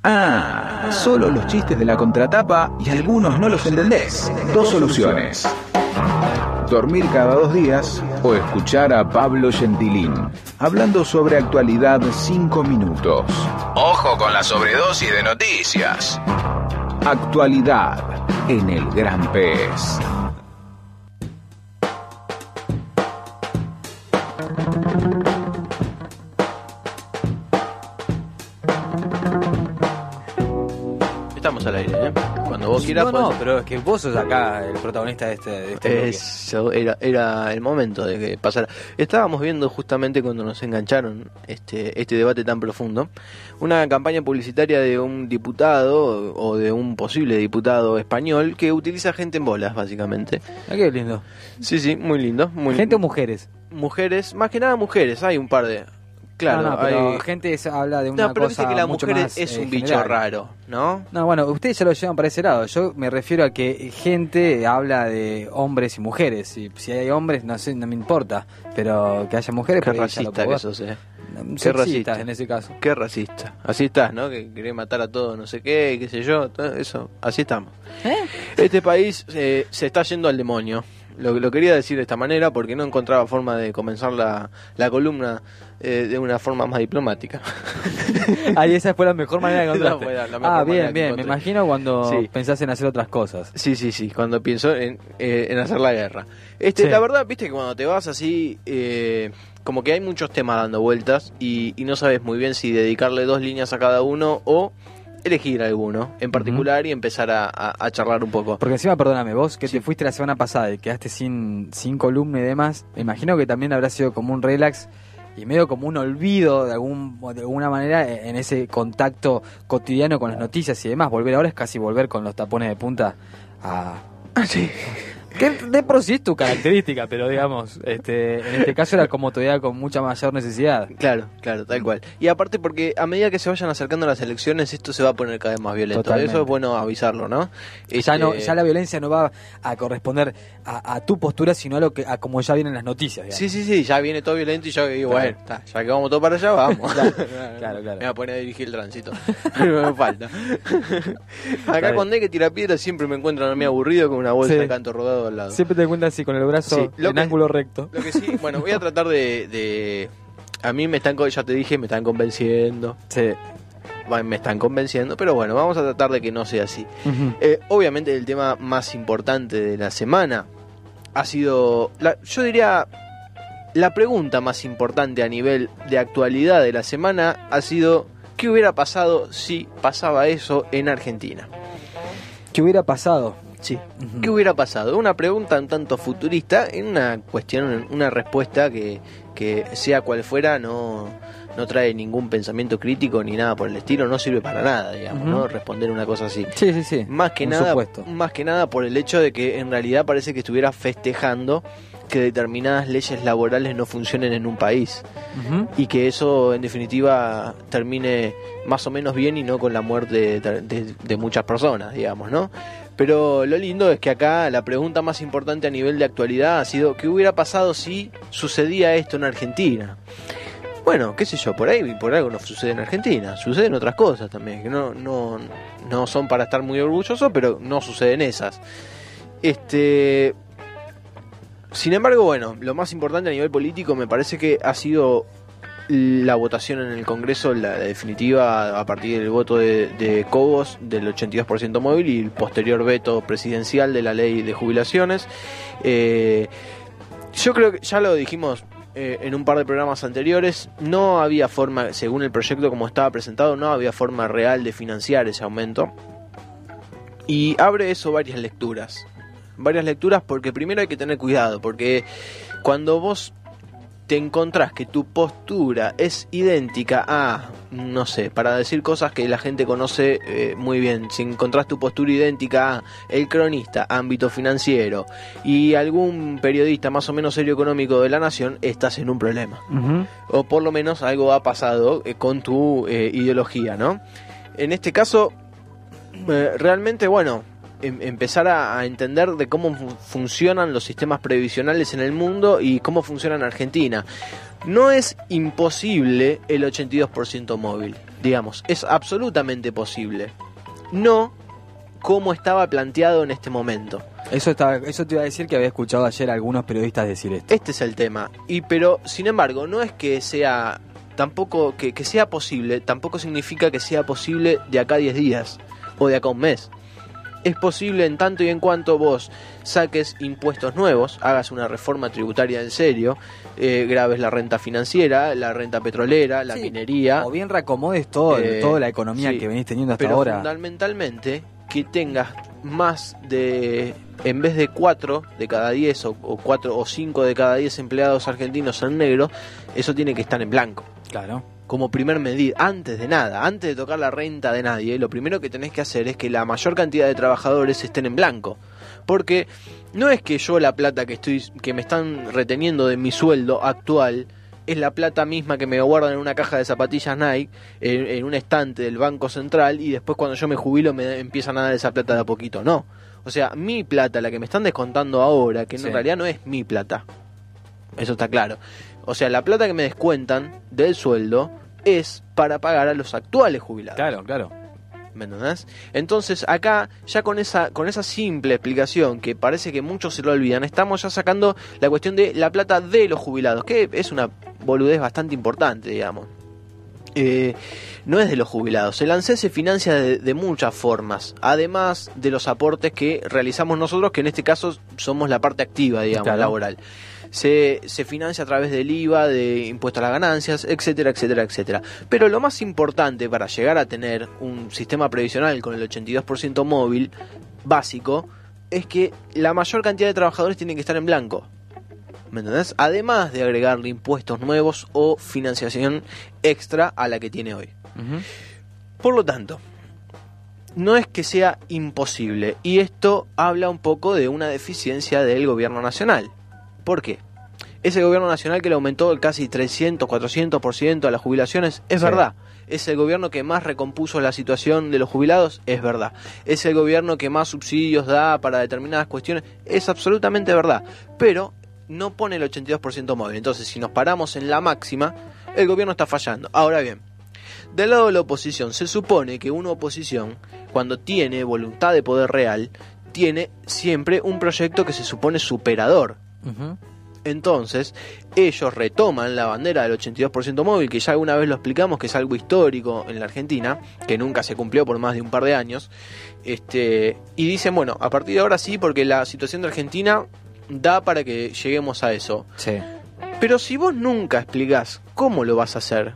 Ah, solo los chistes de la contratapa y algunos no los entendés. Dos soluciones. Dormir cada dos días o escuchar a Pablo Gentilín hablando sobre actualidad cinco minutos. Ojo con la sobredosis de noticias. Actualidad en el Gran Pez. Estamos al aire, ¿eh? Cuando vos quieras. No, no, podés- pero es que vos sos acá el protagonista de este, de este bloque. Eso, era, era el momento de que pasara. Estábamos viendo justamente cuando nos engancharon este, este debate tan profundo, una campaña publicitaria de un diputado o de un posible diputado español que utiliza gente en bolas, básicamente. Ah, qué lindo. Sí, sí, muy lindo. Muy ¿Gente o mujeres? Mujeres, más que nada mujeres, hay un par de... Claro, no, no, pero hay... gente es- habla de una No, pero cosa viste que la mucho mujer más, es eh, un bicho general. raro, ¿no? No, bueno, ustedes ya lo llevan para ese lado. Yo me refiero a que gente habla de hombres y mujeres. Y si hay hombres, no sé, no me importa. Pero que haya mujeres, Qué por ahí ya lo racista puedo que ver. sos, eh. Sexista, racista. en ese caso. Qué racista. Así estás, ¿no? Que querés matar a todos, no sé qué, qué sé yo. Todo eso, así estamos. Este país eh, se está yendo al demonio. Lo, lo quería decir de esta manera porque no encontraba forma de comenzar la, la columna eh, de una forma más diplomática. Ahí esa fue la mejor manera de Esa encontrarte. fue la- la mejor Ah, manera bien, que bien. Me encontré. imagino cuando Sí. pensás en hacer otras cosas. Sí, sí, sí, cuando pienso en, eh, en hacer la guerra. Este, Sí. La verdad, viste que cuando te vas así, eh, como que hay muchos temas dando vueltas y, y no sabes muy bien si dedicarle dos líneas a cada uno o elegir alguno en particular y empezar a, a- a charlar un poco. Porque encima, perdóname, vos que Sí. te fuiste la semana pasada y quedaste sin, sin columna y demás, me imagino que también habrá sido como un relax y medio como un olvido de, algún, de alguna manera en ese contacto cotidiano con las noticias y demás. Volver ahora es casi volver con los tapones de punta a... Sí. Que de por sí es tu característica, pero digamos, este, en este caso era como todavía con mucha mayor necesidad. Claro, claro, tal cual. Y aparte porque a medida que se vayan acercando las elecciones esto se va a poner cada vez más violento. Totalmente. Eso es bueno avisarlo, ¿no? Ya no, Este, ya la violencia no va a corresponder a, a tu postura, sino a lo que a como ya vienen las noticias. digamos. Sí, sí, sí, ya viene todo violento y yo digo, Claro. bueno, está, ya que vamos todo para allá, vamos. Claro, claro, claro. Me voy a poner a dirigir el tránsito. No me falta. Acá bien. cuando hay que tirar piedras siempre me encuentran a mí aburrido con una bolsa Sí. de canto rodado al lado. Siempre te cuentas así con el brazo Sí, lo en que- ángulo recto. Lo que sí, bueno, voy a tratar de... de- a mí me están, co- ya te dije, me están convenciendo. Sí. Va, Me están convenciendo, pero bueno, vamos a tratar de que no sea así. Eh, obviamente el tema más importante de la semana ha sido, la, yo diría, la pregunta más importante a nivel de actualidad de la semana ha sido, ¿qué hubiera pasado si pasaba eso en Argentina? ¿Qué hubiera pasado? Sí. Ujú. ¿Qué hubiera pasado? Una pregunta un tanto futurista, en una cuestión, una respuesta que, que sea cual fuera, no, no trae ningún pensamiento crítico ni nada por el estilo, no sirve para nada, digamos, Ujú. ¿no? Responder una cosa así. Sí, sí, sí. Más que Un nada, supuesto. más que nada por el hecho de que en realidad parece que estuviera festejando que determinadas leyes laborales no funcionen en un país Ujú. y que eso en definitiva termine más o menos bien y no con la muerte de, de- de muchas personas, digamos, ¿no? Pero lo lindo es que acá la pregunta más importante a nivel de actualidad ha sido ¿qué hubiera pasado si sucedía esto en Argentina? Bueno, qué sé yo, por ahí por algo no sucede en Argentina, suceden otras cosas también, que no, no, no son para estar muy orgullosos, pero no suceden esas. Este, sin embargo, bueno, lo más importante a nivel político me parece que ha sido la votación en el Congreso, la, la definitiva a partir del voto de, de Cobos del ochenta y dos por ciento móvil y el posterior veto presidencial de la ley de jubilaciones. Eh, yo creo que ya lo dijimos eh, en un par de programas anteriores, no había forma, según el proyecto como estaba presentado, no había forma real de financiar ese aumento. Y abre eso varias lecturas. Varias lecturas porque primero hay que tener cuidado, porque cuando vos te encontrás que tu postura es idéntica a, no sé, para decir cosas que la gente conoce eh, muy bien, si encontrás tu postura idéntica a el cronista, ámbito financiero y algún periodista más o menos serio económico de la nación, estás en un problema. Ujú. O por lo menos algo ha pasado eh, con tu eh, ideología, ¿no? En este caso, eh, realmente, bueno, em, empezar a, a entender de cómo fu- funcionan los sistemas previsionales en el mundo y cómo funciona en Argentina. No es imposible el ochenta y dos por ciento móvil, digamos, es absolutamente posible. No como estaba planteado en este momento. Eso, estaba, eso te iba a decir que había escuchado ayer a algunos periodistas decir esto. Este es el tema. Y pero, sin embargo, no es que sea tampoco que, que sea posible, tampoco significa que sea posible de acá a diez días o de acá a un mes. Es posible en tanto y en cuanto vos saques impuestos nuevos, hagas una reforma tributaria en serio, eh, grabes la renta financiera, la renta petrolera, la Sí, minería. O bien reacomodes todo, Eh, toda la economía sí, que venís teniendo hasta pero ahora. fundamentalmente que tengas más de, en vez de cuatro de cada diez o, o cuatro o cinco de cada diez empleados argentinos en negro, eso tiene que estar en blanco. Claro. Como primer medida, antes de nada, antes de tocar la renta de nadie, lo primero que tenés que hacer es que la mayor cantidad de trabajadores estén en blanco. Porque no es que yo la plata que estoy que me están reteniendo de mi sueldo actual es la plata misma que me guardan en una caja de zapatillas Nike, en, en un estante del Banco Central, y después cuando yo me jubilo me empiezan a dar esa plata de a poquito. No. O sea, mi plata, la que me están descontando ahora, que Sí. en realidad no es mi plata. Eso está claro. O sea, la plata que me descuentan del sueldo es para pagar a los actuales jubilados. Claro, claro. ¿Me entendés? Entonces acá, ya con esa, con esa simple explicación, que parece que muchos se lo olvidan, estamos ya sacando la cuestión de la plata de los jubilados, que es una boludez bastante importante, digamos. Eh, no es de los jubilados. El ANSES se financia de, de muchas formas, además de los aportes que realizamos nosotros, que en este caso somos la parte activa, digamos, Claro. laboral. Se, se financia a través del I V A, de impuesto a las ganancias, etcétera, etcétera, etcétera. Pero lo más importante para llegar a tener un sistema previsional con el ochenta y dos por ciento móvil básico es que la mayor cantidad de trabajadores tienen que estar en blanco. ¿Me entendés? Además de agregarle impuestos nuevos o financiación extra a la que tiene hoy. Ujú. Por lo tanto, no es que sea imposible, y esto habla un poco de una deficiencia del gobierno nacional. ¿Por qué? Ese gobierno nacional que le aumentó el casi trescientos, cuatrocientos por ciento a las jubilaciones, es Sí. verdad. Es el gobierno que más recompuso la situación de los jubilados, es verdad. Es el gobierno que más subsidios da para determinadas cuestiones, es absolutamente verdad. Pero no pone el ochenta y dos por ciento móvil. Entonces, si nos paramos en la máxima, el gobierno está fallando. Ahora bien, del lado de la oposición, se supone que una oposición, cuando tiene voluntad de poder real, tiene siempre un proyecto que se supone superador. Ujú. Entonces, ellos retoman la bandera del ochenta y dos por ciento móvil, que ya alguna vez lo explicamos, que es algo histórico en la Argentina, que nunca se cumplió por más de un par de años, este, y dicen, bueno, a partir de ahora sí, porque la situación de Argentina da para que lleguemos a eso. Sí. Pero si vos nunca explicás cómo lo vas a hacer,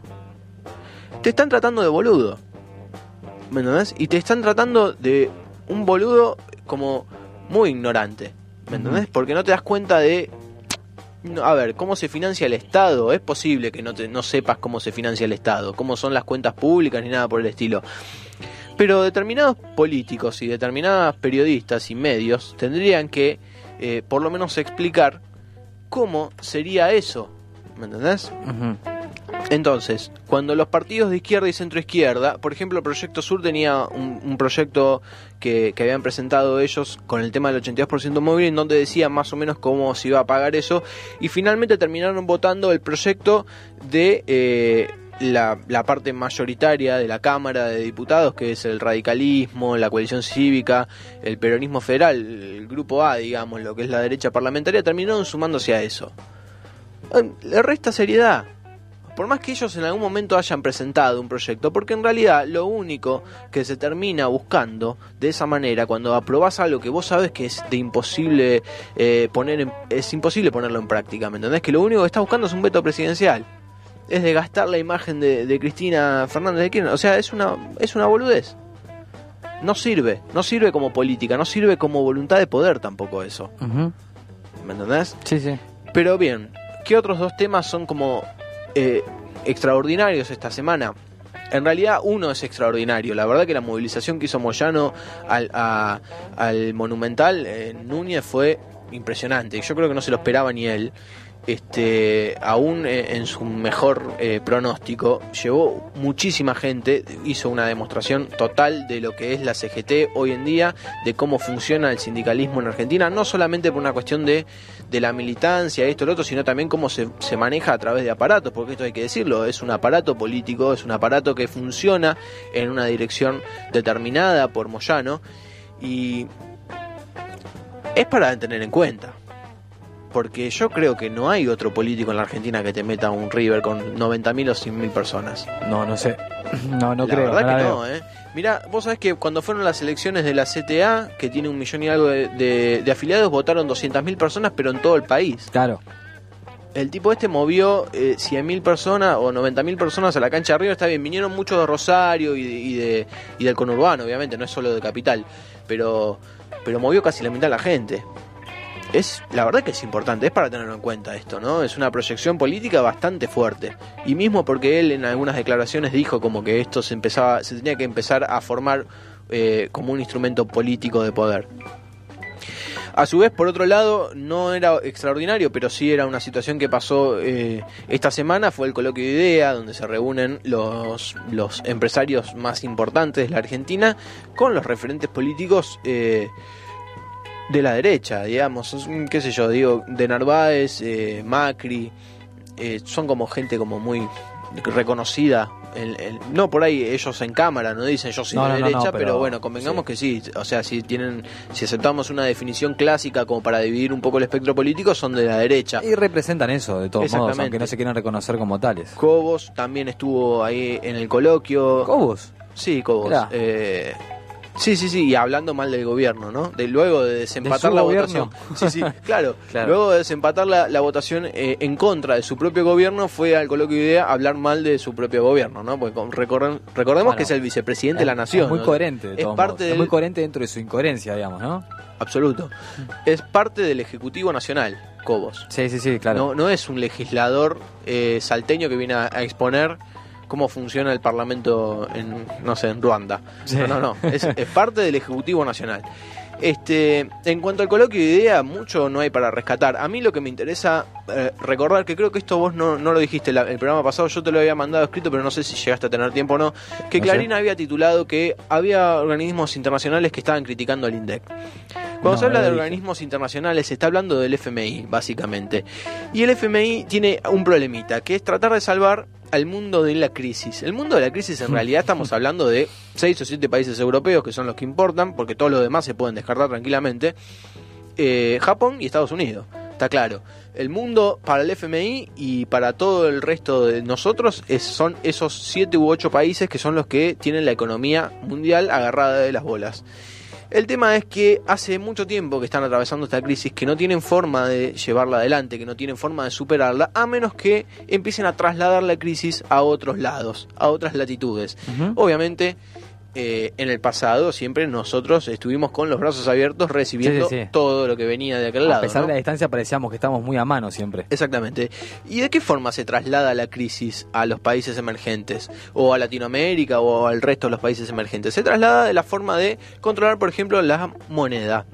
te están tratando de boludo. ¿Me entendés? Y te están tratando de un boludo como muy ignorante. ¿Me entendés? Porque no te das cuenta de... no, a ver, ¿cómo se financia el Estado? Es posible que no, te, no sepas cómo se financia el Estado, cómo son las cuentas públicas ni nada por el estilo. Pero determinados políticos y determinadas periodistas y medios tendrían que, eh, por lo menos, explicar cómo sería eso. ¿Me entendés? Ujú. Entonces, cuando los partidos de izquierda y centroizquierda, por ejemplo, el Proyecto Sur tenía un, un proyecto que, que habían presentado ellos con el tema del ochenta y dos por ciento móvil, en donde decían más o menos cómo se iba a pagar eso, y finalmente terminaron votando el proyecto de eh, la, la parte mayoritaria de la Cámara de Diputados, que es el radicalismo, la coalición cívica, el peronismo federal, el grupo A, digamos, lo que es la derecha parlamentaria, terminaron sumándose a eso. Le resta seriedad. Por más que ellos en algún momento hayan presentado un proyecto, porque en realidad lo único que se termina buscando de esa manera, cuando aprobás algo que vos sabes que es de imposible eh, poner en, es imposible ponerlo en práctica, ¿me entendés? Que lo único que estás buscando es un veto presidencial, es de gastar la imagen de, de Cristina Fernández de Kirchner, o sea, es una, es una boludez. No sirve, no sirve como política, no sirve como voluntad de poder tampoco eso, Ujú. ¿me entendés? Sí, sí. Pero bien, ¿qué otros dos temas son como eh, extraordinarios esta semana? En realidad uno es extraordinario. La verdad que la movilización que hizo Moyano al, a- al Monumental en Núñez fue impresionante. Yo creo que no se lo esperaba ni él. este, aún en su mejor eh, pronóstico, llevó muchísima gente, hizo una demostración total de lo que es la C G T hoy en día, de cómo funciona el sindicalismo en Argentina, no solamente por una cuestión de, de la militancia, esto, lo otro, sino también cómo se, se maneja a través de aparatos, porque esto hay que decirlo, es un aparato político, es un aparato que funciona en una dirección determinada por Moyano, y es para tener en cuenta. Porque yo creo que no hay otro político en la Argentina que te meta un River con noventa mil o cien mil personas. No, no sé. No, no la creo. La verdad no que la no, veo. ¿eh? Mirá, vos sabés que cuando fueron las elecciones de la C T A, que tiene un millón y algo de, de, de afiliados, votaron doscientas mil personas, pero en todo el país. Claro. El tipo este movió eh, cien mil personas o noventa mil personas a la cancha de River, está bien, vinieron muchos de Rosario y, de, y, de, y del conurbano, obviamente, no es solo de Capital, pero, pero movió casi la mitad de la gente. Es, la verdad que es importante, es para tenerlo en cuenta esto, ¿no? Es una proyección política bastante fuerte. Y mismo porque él en algunas declaraciones dijo como que esto se empezaba, se tenía que empezar a formar eh, como un instrumento político de poder. A su vez, por otro lado, no era extraordinario, pero sí era una situación que pasó eh, esta semana, fue el coloquio de idea, donde se reúnen los, los empresarios más importantes de la Argentina con los referentes políticos eh, de la derecha, digamos, qué sé yo, digo, de Narváez, eh, Macri, eh, son como gente como muy reconocida, el, el, no por ahí ellos en cámara no dicen yo soy no, de no, derecha, no, no, pero, pero bueno, convengamos sí. que sí, o sea, si tienen, si aceptamos una definición clásica como para dividir un poco el espectro político, son de la derecha. Y representan eso, de todos modos, aunque no se quieran reconocer como tales. Cobos también estuvo ahí en el coloquio. ¿Cobos? Sí, Cobos. Eh, Sí, sí, sí, y hablando mal del gobierno, ¿no? De luego de desempatar ¿De la gobierno? votación. Sí, sí, claro. Claro. Luego de desempatar la, la votación eh, en contra de su propio gobierno, fue al coloquio de idea hablar mal de su propio gobierno, ¿no? Porque recorden, recordemos Bueno, que es el vicepresidente de la Es nación. muy ¿no? coherente, de Es todos parte modos. del- Es muy coherente dentro de su incoherencia, digamos, ¿no? Absoluto. Es parte del Ejecutivo Nacional, Cobos. Sí, sí, sí, claro. No, no es un legislador eh, salteño que viene a, a exponer cómo funciona el Parlamento en, no sé, en Ruanda. Sí. No, no, no. Es, es parte del Ejecutivo Nacional. Este, en cuanto al coloquio de idea, mucho no hay para rescatar. A mí lo que me interesa eh, recordar, que creo que esto vos no, no lo dijiste la- el programa pasado, yo te lo había mandado escrito, pero no sé si llegaste a tener tiempo o no, que No Clarín sé. había titulado que había organismos internacionales que estaban criticando al INDEC. Cuando No, se habla no de lo dije. organismos internacionales, se está hablando del F M I, básicamente. Y el F M I tiene un problemita, que es tratar de salvar al mundo de la crisis. El mundo de la crisis, en realidad, estamos hablando de seis o siete países europeos, que son los que importan, porque todos los demás se pueden descartar tranquilamente. Eh, Japón y Estados Unidos, está claro. El mundo para el F M I y para todo el resto de nosotros es, son esos siete u ocho países que son los que tienen la economía mundial agarrada de las bolas. El tema es que hace mucho tiempo que están atravesando esta crisis, que no tienen forma de llevarla adelante, que no tienen forma de superarla, a menos que empiecen a trasladar la crisis a otros lados, a otras latitudes. Ujú. Obviamente, eh, en el pasado siempre nosotros estuvimos con los brazos abiertos recibiendo Sí, sí, sí. todo lo que venía de aquel lado. A pesar ¿no? de la distancia parecíamos que estamos muy a mano siempre. Exactamente. ¿Y de qué forma se traslada la crisis a los países emergentes? O a Latinoamérica o al resto de los países emergentes. Se traslada de la forma de controlar, por ejemplo, la moneda.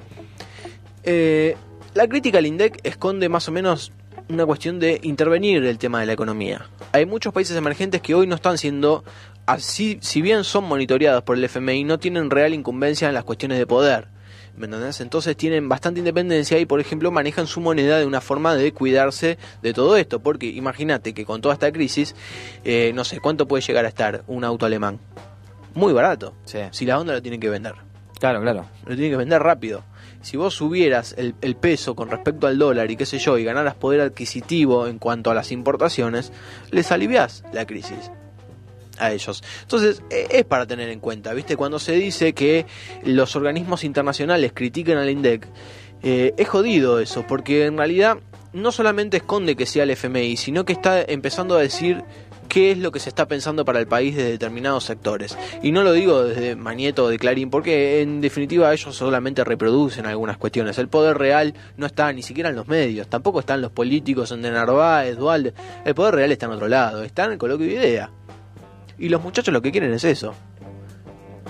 Eh, la crítica al INDEC esconde más o menos una cuestión de intervenir el tema de la economía. Hay muchos países emergentes que hoy no están siendo, así, si bien son monitoreados por el F M I, no tienen real incumbencia en las cuestiones de poder. ¿Me entendés? Entonces tienen bastante independencia y, por ejemplo, manejan su moneda de una forma de cuidarse de todo esto. Porque imagínate que con toda esta crisis, eh, no sé, ¿cuánto puede llegar a estar un auto alemán? Muy barato. Sí. Si la onda lo tienen que vender. Claro, claro. Lo tienen que vender rápido. Si vos subieras el, el peso con respecto al dólar y qué sé yo, y ganaras poder adquisitivo en cuanto a las importaciones, les aliviás la crisis a ellos. Entonces, eh, es para tener en cuenta, ¿viste? Cuando se dice que los organismos internacionales critican al INDEC, eh, es jodido eso, porque en realidad no solamente esconde que sea el F M I, sino que está empezando a decir qué es lo que se está pensando para el país de determinados sectores. Y no lo digo desde Manieto o de Clarín, porque en definitiva ellos solamente reproducen algunas cuestiones. El poder real no está ni siquiera en los medios, tampoco están los políticos en de Narváez, Dualde. El poder real está en otro lado, está en el coloquio de idea. Y los muchachos lo que quieren es eso.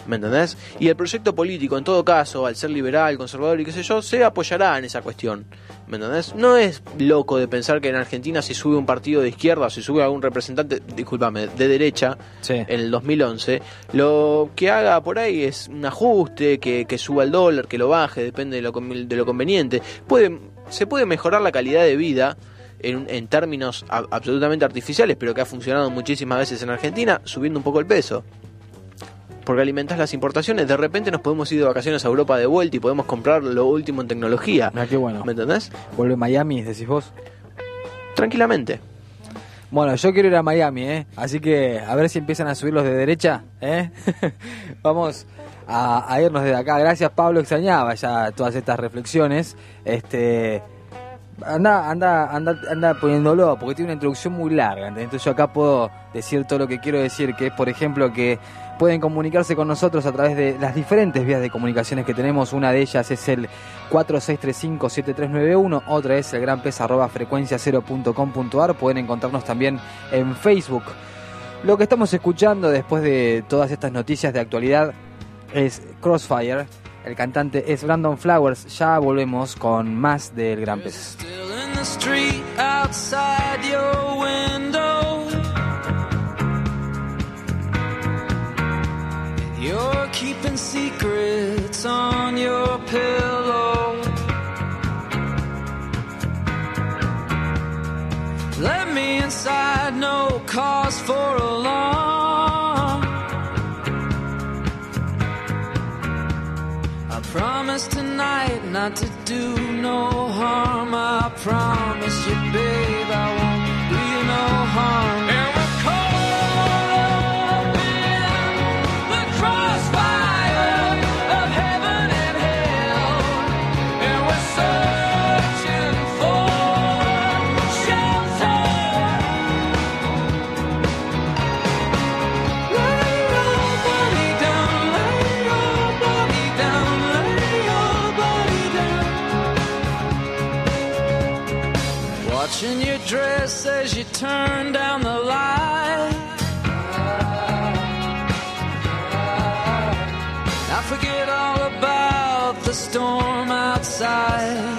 ¿Me entendés? Y el proyecto político, en todo caso, al ser liberal, conservador y qué sé yo, se apoyará en esa cuestión. ¿Me entendés? No es loco de pensar que en Argentina si sube un partido de izquierda o si sube algún representante, discúlpame, de derecha, Sí. en el dos mil once, lo que haga por ahí es un ajuste, que, que suba el dólar, que lo baje, depende de lo, conv- de lo conveniente. Puede, se puede mejorar la calidad de vida en, en términos a- absolutamente artificiales, pero que ha funcionado muchísimas veces en Argentina, subiendo un poco el peso. Porque alimentás las importaciones, de repente nos podemos ir de vacaciones a Europa de vuelta y podemos comprar lo último en tecnología. Ah, qué bueno. ¿Me entendés? Vuelve Miami, decís vos. Tranquilamente. Bueno, yo quiero ir a Miami, ¿eh? Así que a ver si empiezan a subir los de derecha, ¿eh? Vamos a, a irnos desde acá. Gracias, Pablo. Extrañaba ya todas estas reflexiones. Este... Anda, anda, anda, anda poniéndolo, porque tiene una introducción muy larga. ¿Entendés? Entonces yo acá puedo decir todo lo que quiero decir, que es, por ejemplo, que pueden comunicarse con nosotros a través de las diferentes vías de comunicaciones que tenemos. Una de ellas es el cuatro seis tres cinco siete tres nueve uno, otra es el gran pez arroba frecuencia cero punto com punto ar. Pueden encontrarnos también en Facebook. Lo que estamos escuchando después de todas estas noticias de actualidad es Crossfire. El cantante es Brandon Flowers. Ya volvemos con más del Gran Pez. Still in the street outside your window. You're keeping secrets on your pillow. Let me inside, no cause for alarm. I promise tonight not to do no harm. I promise you, babe, I won't do you no harm. And we're caught in the crossfire of heaven and hell, and we're searching for shelter. Lay your body down, lay your body down, lay your body down. Watching your dress as you turn down the light. I forget all about the storm outside.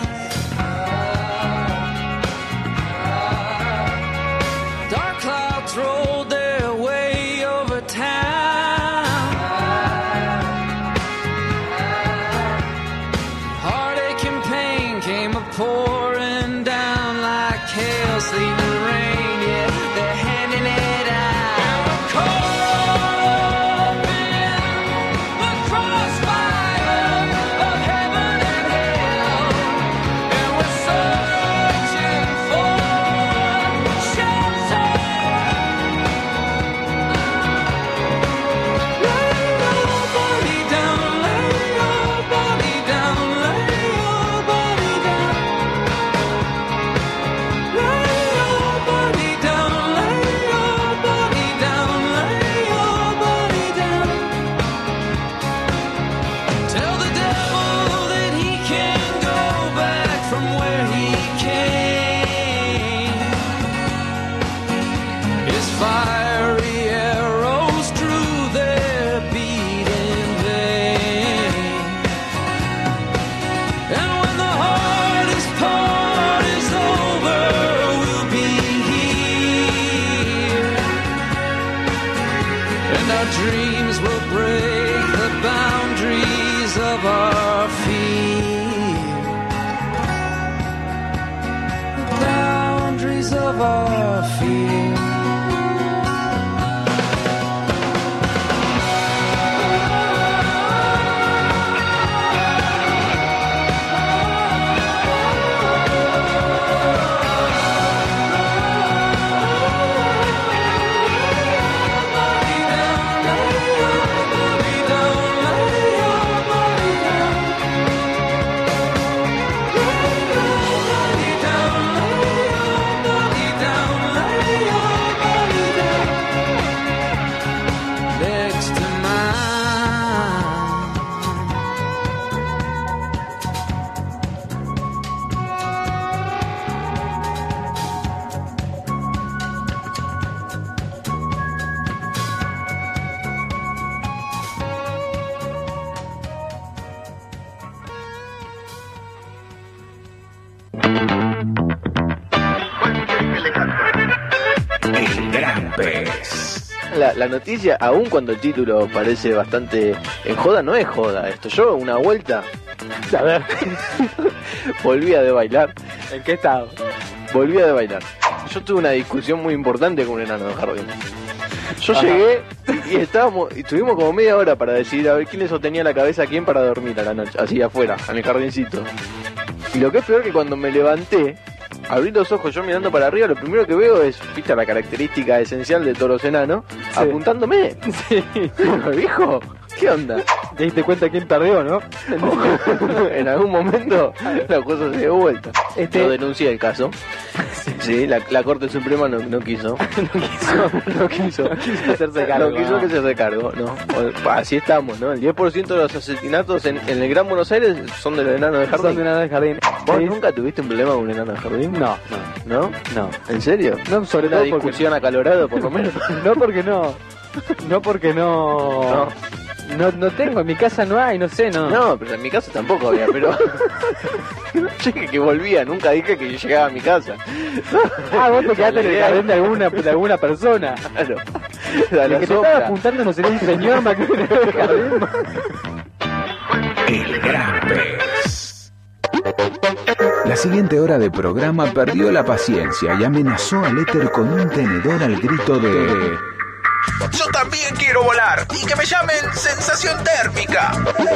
Dark clouds rolled their way over town. Heartache and pain came a pouring down like hail, sleet and rain. Yeah, they're handing it out. And we're caught up in the crossfire of heaven and hell, and we're searching for shelter. Lay your body down, lay your body down, lay your body down. Lay your body down, lay your body down, lay your body down. Tell the devil that he can go back from where he came. His fiery arrows drew their beating vein. And when the hardest part is over, we'll be here. And our dreams will break the boundaries of our fear. The boundaries of our fear. Lay your El gran pez. La, la noticia, aun cuando el título parece bastante en joda, no es joda esto. Yo una vuelta, a ver, volvía de bailar. ¿En qué estado? Volvía de bailar. Yo tuve una discusión muy importante con un enano de jardín. Yo Ajá. llegué y estábamos, y estuvimos como media hora para decidir a ver quién le sostenía la cabeza a quién para dormir a la noche, así afuera, en el jardincito. Y lo que es peor que cuando me levanté, abrí los ojos yo mirando para arriba, lo primero que veo es, viste, la característica esencial de todos los enanos, Sí. apuntándome. Sí. Viejo, ¿qué onda? Te diste cuenta quién perdió, ¿no? En algún momento la cosa se dio vuelta. Este- Yo denuncié el caso. Sí, la, la Corte Suprema no, no quiso. No quiso. No quiso. No quiso hacerse cargo, No quiso no. que se hace cargo, no. O- Así estamos, ¿no? El diez por ciento de los asesinatos en, en el Gran Buenos Aires son de los enanos de Son jardín. de nada del jardín. ¿Vos Sí. nunca tuviste un problema con un enano de jardín? No, no, ¿No? no. ¿En serio? No, sobre Una todo porque- discusión acalorada, por lo menos. No porque no. No porque no. No, no tengo, en mi casa no hay, no sé, no. No, pero en mi casa tampoco había, pero... Yo dije que volvía, nunca dije que llegaba a mi casa. Ah, vos te quedaste en el jardín de alguna, de alguna persona. Claro. A El la que te sombra. estaba apuntando no sería un señor más que en el jardín. El gran pez. La siguiente hora de programa perdió la paciencia y amenazó al éter con un tenedor al grito de... Yo también quiero volar y que me llamen sensación térmica.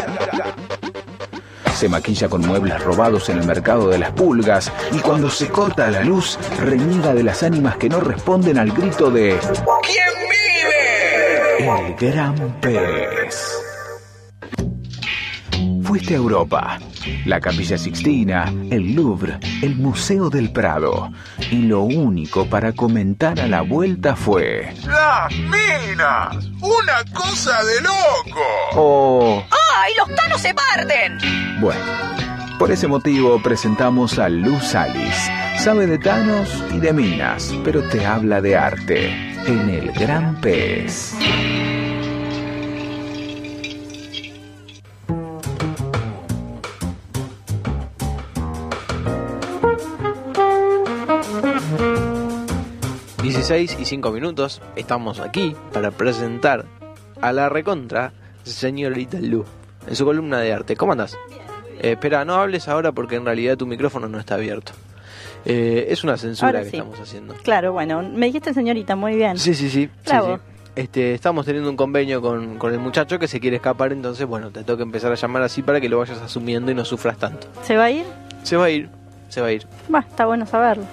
Se maquilla con muebles robados en el mercado de las pulgas y cuando se corta la luz reniega de las ánimas que no responden al grito de... ¿Quién vive? El gran pez. Fuiste a Europa, la Capilla Sixtina, el Louvre, el Museo del Prado, y lo único para comentar a la vuelta fue... Las minas. Una cosa de loco. Oh, ¡Ay, los tanos se parten! bueno, por ese motivo presentamos a Luz Alice. Sabe de Thanos y de minas, pero te habla de arte en El Gran Pez. dieciséis y cinco minutos, estamos aquí para presentar a la recontra señorita Lu en su columna de arte. ¿Cómo andás? Eh, espera, no hables ahora porque en realidad tu micrófono no está abierto. Eh, es una censura Ahora que sí. estamos haciendo. Claro, bueno, me dijiste señorita, muy bien. Sí, sí, sí. sí, Bravo. sí. Este, estamos teniendo un convenio con, con el muchacho que se quiere escapar, entonces bueno, te tengo que empezar a llamar así para que lo vayas asumiendo y no sufras tanto. ¿Se va a ir? Se va a ir, se va a ir. Va, está bueno saberlo.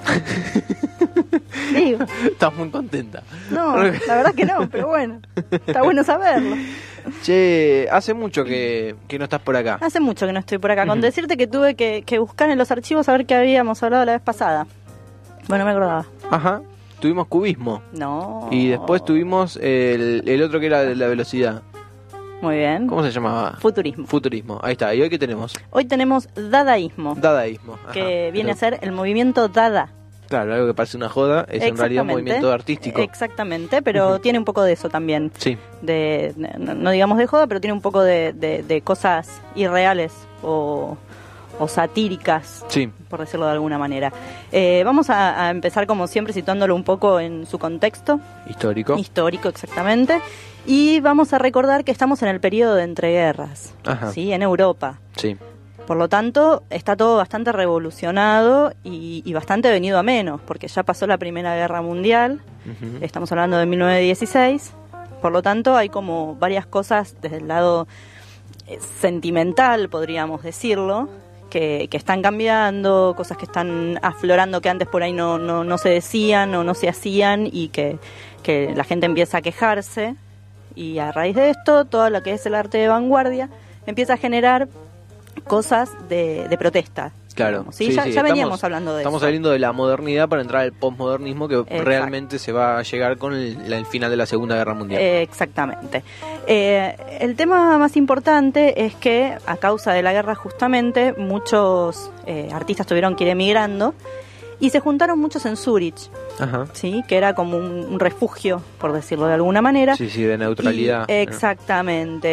Digo, Estás muy contenta. no, la verdad que no, pero bueno, está bueno saberlo. Che, hace mucho que, que no estás por acá. Hace mucho que no estoy por acá, con Ujú. decirte que tuve que, que buscar en los archivos a ver qué habíamos hablado la vez pasada. Bueno, me acordaba. Ajá. Tuvimos cubismo. No. Y después tuvimos el, el otro que era de la velocidad. Muy bien. ¿Cómo se llamaba? Futurismo. Futurismo. Ahí está. ¿Y hoy qué tenemos? Hoy tenemos dadaísmo, Dadaísmo. Ajá. que viene Pero, a ser el movimiento dada. Claro, algo que parece una joda es en realidad un Exactamente. movimiento artístico. Exactamente, pero Ujú. tiene un poco de eso también. Sí. De, no, no digamos de joda, pero tiene un poco de, de- de cosas irreales o, o satíricas, Sí. por decirlo de alguna manera. Eh, vamos a, a empezar como siempre situándolo un poco en su contexto Histórico. histórico, exactamente, y vamos a recordar que estamos en el periodo de entreguerras, Ajá. ¿sí? En Europa. Sí. Por lo tanto, está todo bastante revolucionado y, y bastante venido a menos, porque ya pasó la Primera Guerra Mundial, Ujú. estamos hablando de mil novecientos dieciséis, por lo tanto hay como varias cosas desde el lado eh, sentimental, podríamos decirlo, que, que están cambiando, cosas que están aflorando que antes por ahí no, no, no se decían o no se hacían y que, que la gente empieza a quejarse, y a raíz de esto, todo lo que es el arte de vanguardia empieza a generar cosas de, de protesta. Claro. digamos, ¿sí? ya, ya estamos- veníamos hablando de Estamos eso. saliendo de la modernidad para entrar al posmodernismo que Exacto. realmente se va a llegar con el, el final de la Segunda Guerra Mundial. Eh, exactamente. Eh, el tema más importante es que a causa de la guerra justamente muchos eh, artistas tuvieron que ir emigrando y se juntaron muchos en Zurich, Ajá. ¿sí? Que era como un, un refugio, por decirlo de alguna manera. Sí, sí, de neutralidad. Y- exactamente.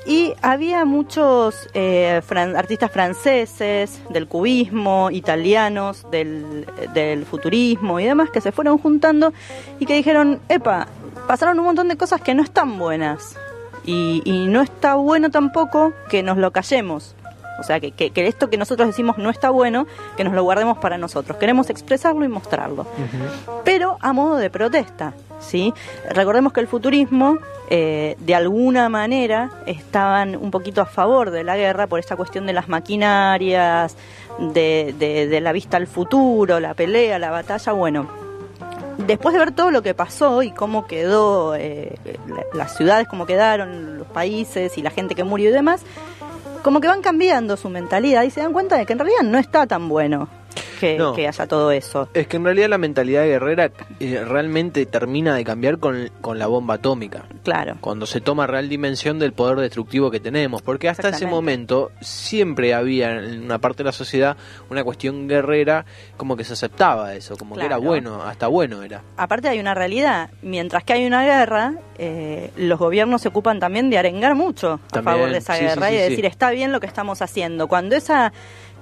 Y había muchos eh, fran- artistas franceses del cubismo, italianos del, del futurismo y demás que se fueron juntando y que dijeron, epa, pasaron un montón de cosas que no están buenas y, y no está bueno tampoco que nos lo callemos. O sea, que, que, que esto que nosotros decimos no está bueno, que nos lo guardemos para nosotros. Queremos expresarlo y mostrarlo. Uh-huh. Pero a modo de protesta, ¿sí? Recordemos que el futurismo, eh, de alguna manera, estaban un poquito a favor de la guerra por esta cuestión de las maquinarias, de, de, de la vista al futuro, la pelea, la batalla. Bueno, después de ver todo lo que pasó y cómo quedó, eh, las ciudades, cómo quedaron, los países y la gente que murió y demás, como que van cambiando su mentalidad y se dan cuenta de que en realidad no está tan bueno que, no, que haya todo eso. Es que en realidad la mentalidad guerrera eh, realmente termina de cambiar con, con la bomba atómica. Claro. Cuando se toma real dimensión del poder destructivo que tenemos. Porque hasta ese momento siempre había en una parte de la sociedad una cuestión guerrera, como que se aceptaba eso, como claro. que era bueno, hasta bueno era. Aparte hay una realidad, mientras que hay una guerra, eh, los gobiernos se ocupan también de arengar mucho a también, favor de esa sí, guerra sí, y de sí, decir, sí. está bien lo que estamos haciendo. Cuando esa...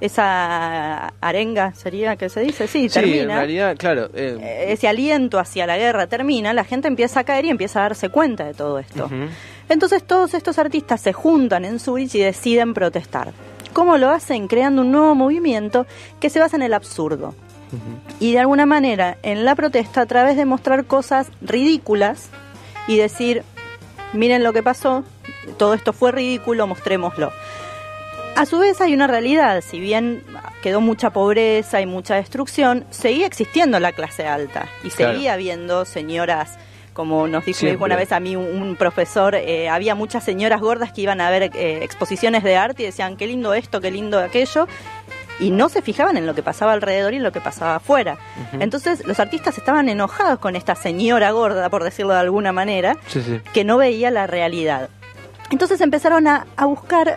esa arenga sería que se dice, sí, termina. Sí, en realidad, claro. Eh, ese aliento hacia la guerra termina, la gente empieza a caer y empieza a darse cuenta de todo esto. uh-huh. Entonces todos estos artistas se juntan en Zurich y deciden protestar. ¿Cómo lo hacen? Creando un nuevo movimiento que se basa en el absurdo. Uh-huh. Y de alguna manera en la protesta a través de mostrar cosas ridículas y decir, miren lo que pasó, todo esto fue ridículo, mostrémoslo. A su vez hay una realidad, si bien quedó mucha pobreza y mucha destrucción, seguía existiendo la clase alta y claro. seguía habiendo señoras, como nos dijo, Siempre. dijo una vez a mí un, un profesor, eh, había muchas señoras gordas que iban a ver eh, exposiciones de arte y decían qué lindo esto, qué lindo aquello, y no se fijaban en lo que pasaba alrededor y en lo que pasaba afuera. Uh-huh. Entonces los artistas estaban enojados con esta señora gorda, por decirlo de alguna manera, sí, sí. que no veía la realidad. Entonces empezaron a, a buscar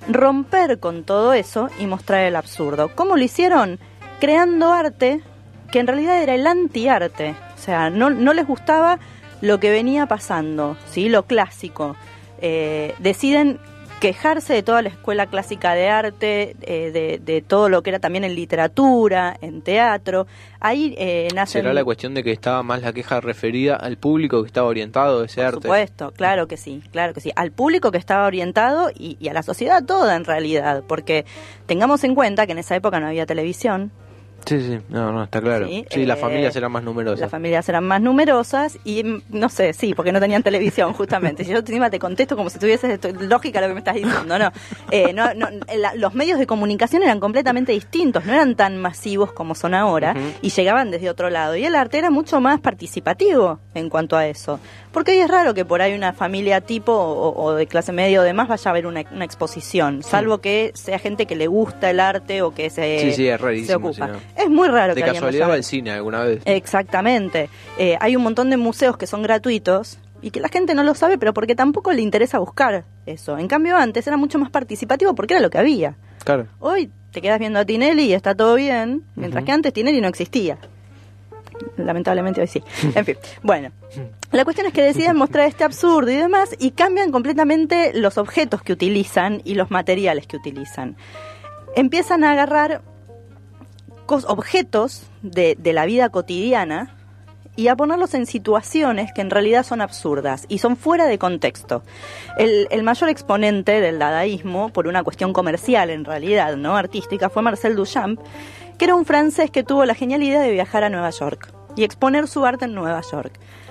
romper con todo eso y mostrar el absurdo. ¿Cómo lo hicieron? Creando arte que en realidad era el antiarte. O sea, no, no les gustaba lo que venía pasando, ¿sí? Lo clásico. Eh, deciden quejarse de toda la escuela clásica de arte, eh, de, de todo lo que era también en literatura, en teatro. Ahí eh, nacen... ¿Será la cuestión de que estaba más la queja referida al público que estaba orientado a ese Por arte? Por supuesto, claro que sí, claro que sí. Al público que estaba orientado y, y a la sociedad toda en realidad, porque tengamos en cuenta que en esa época no había televisión. Sí, sí, no, no, está claro. Sí, sí eh, las familias eran más numerosas. Las familias eran más numerosas y, no sé, sí, porque no tenían televisión, justamente. Si yo encima te contesto como si tuvieses lógica lo que me estás diciendo, no. Eh, no, no la, los medios de comunicación eran completamente distintos, no eran tan masivos como son ahora, uh-huh. y llegaban desde otro lado. Y el arte era mucho más participativo en cuanto a eso. Porque hoy es raro que por ahí una familia tipo o, o de clase media o demás vaya a ver una, una exposición, salvo sí. que sea gente que le gusta el arte o que se, sí, sí, es rarísimo, se ocupa. Sí, no. Es muy raro de que alguien casualidad vaya va al cine alguna vez. Exactamente. Eh, hay un montón de museos que son gratuitos y que la gente no lo sabe, pero porque tampoco le interesa buscar eso. En cambio antes era mucho más participativo porque era lo que había. Claro. Hoy te quedas viendo a Tinelli y está todo bien, mientras uh-huh. que antes Tinelli no existía. Lamentablemente hoy sí. En fin, bueno, la cuestión es que deciden mostrar este absurdo y demás y cambian completamente los objetos que utilizan y los materiales que utilizan. Empiezan a agarrar cos- objetos de, de la vida cotidiana y a ponerlos en situaciones que en realidad son absurdas y son fuera de contexto. El, el mayor exponente del dadaísmo, por una cuestión comercial en realidad, no artística, fue Marcel Duchamp, que era un francés que tuvo la genial idea de viajar a Nueva York y exponer su arte en Nueva York.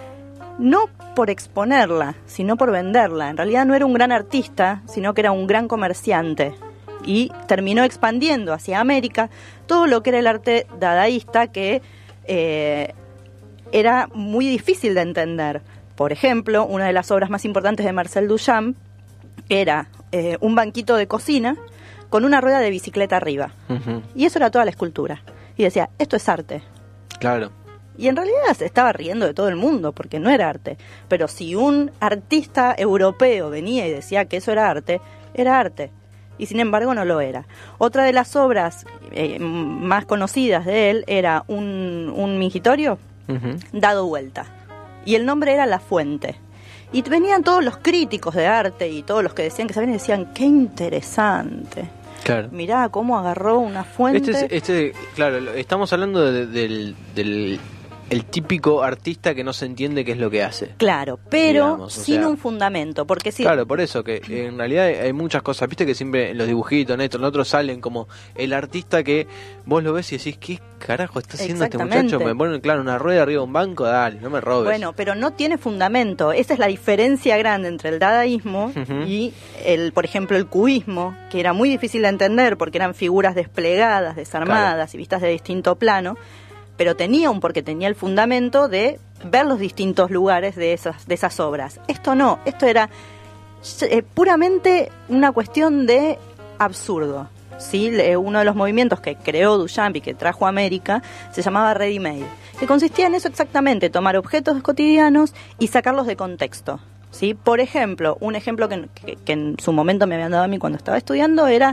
No por exponerla, sino por venderla. En realidad no era un gran artista, sino que era un gran comerciante. Y terminó expandiendo hacia América todo lo que era el arte dadaísta, que eh, era muy difícil de entender. Por ejemplo, una de las obras más importantes de Marcel Duchamp era eh, un banquito de cocina con una rueda de bicicleta arriba. Uh-huh. Y eso era toda la escultura. Y decía, esto es arte. Claro. Y en realidad se estaba riendo de todo el mundo, porque no era arte. Pero si un artista europeo venía y decía que eso era arte, era arte. Y sin embargo no lo era. Otra de las obras eh, más conocidas de él era un, un mingitorio uh-huh. dado vuelta. Y el nombre era La Fuente. Y venían todos los críticos de arte y todos los que decían que sabían y decían, qué interesante. Claro. Mirá cómo agarró una fuente. Este, es- este claro, lo- estamos hablando de- del, del el típico artista que no se entiende qué es lo que hace. Claro, pero Digamos, o sin sea, un fundamento, porque si Claro, por eso, que en realidad hay, hay muchas cosas, viste que siempre en los dibujitos, en esto, en otros salen como el artista que vos lo ves y decís, ¿qué carajo está haciendo este Exactamente. muchacho? Me ponen, claro, una rueda arriba de un banco, dale, no me robes. Bueno, pero no tiene fundamento. Esa es la diferencia grande entre el dadaísmo Ujú. y, el, por ejemplo, el cubismo, que era muy difícil de entender porque eran figuras desplegadas, desarmadas y vistas de distinto plano, pero tenía un porque tenía el fundamento de ver los distintos lugares de esas, de esas obras. Esto no, esto era eh, puramente una cuestión de absurdo. ¿Sí? Le- Uno de los movimientos que creó Duchamp y que trajo a América se llamaba Ready Made, que consistía en eso exactamente, tomar objetos cotidianos y sacarlos de contexto. ¿Sí? Por ejemplo, un ejemplo que, que- que en su momento me habían dado a mí cuando estaba estudiando era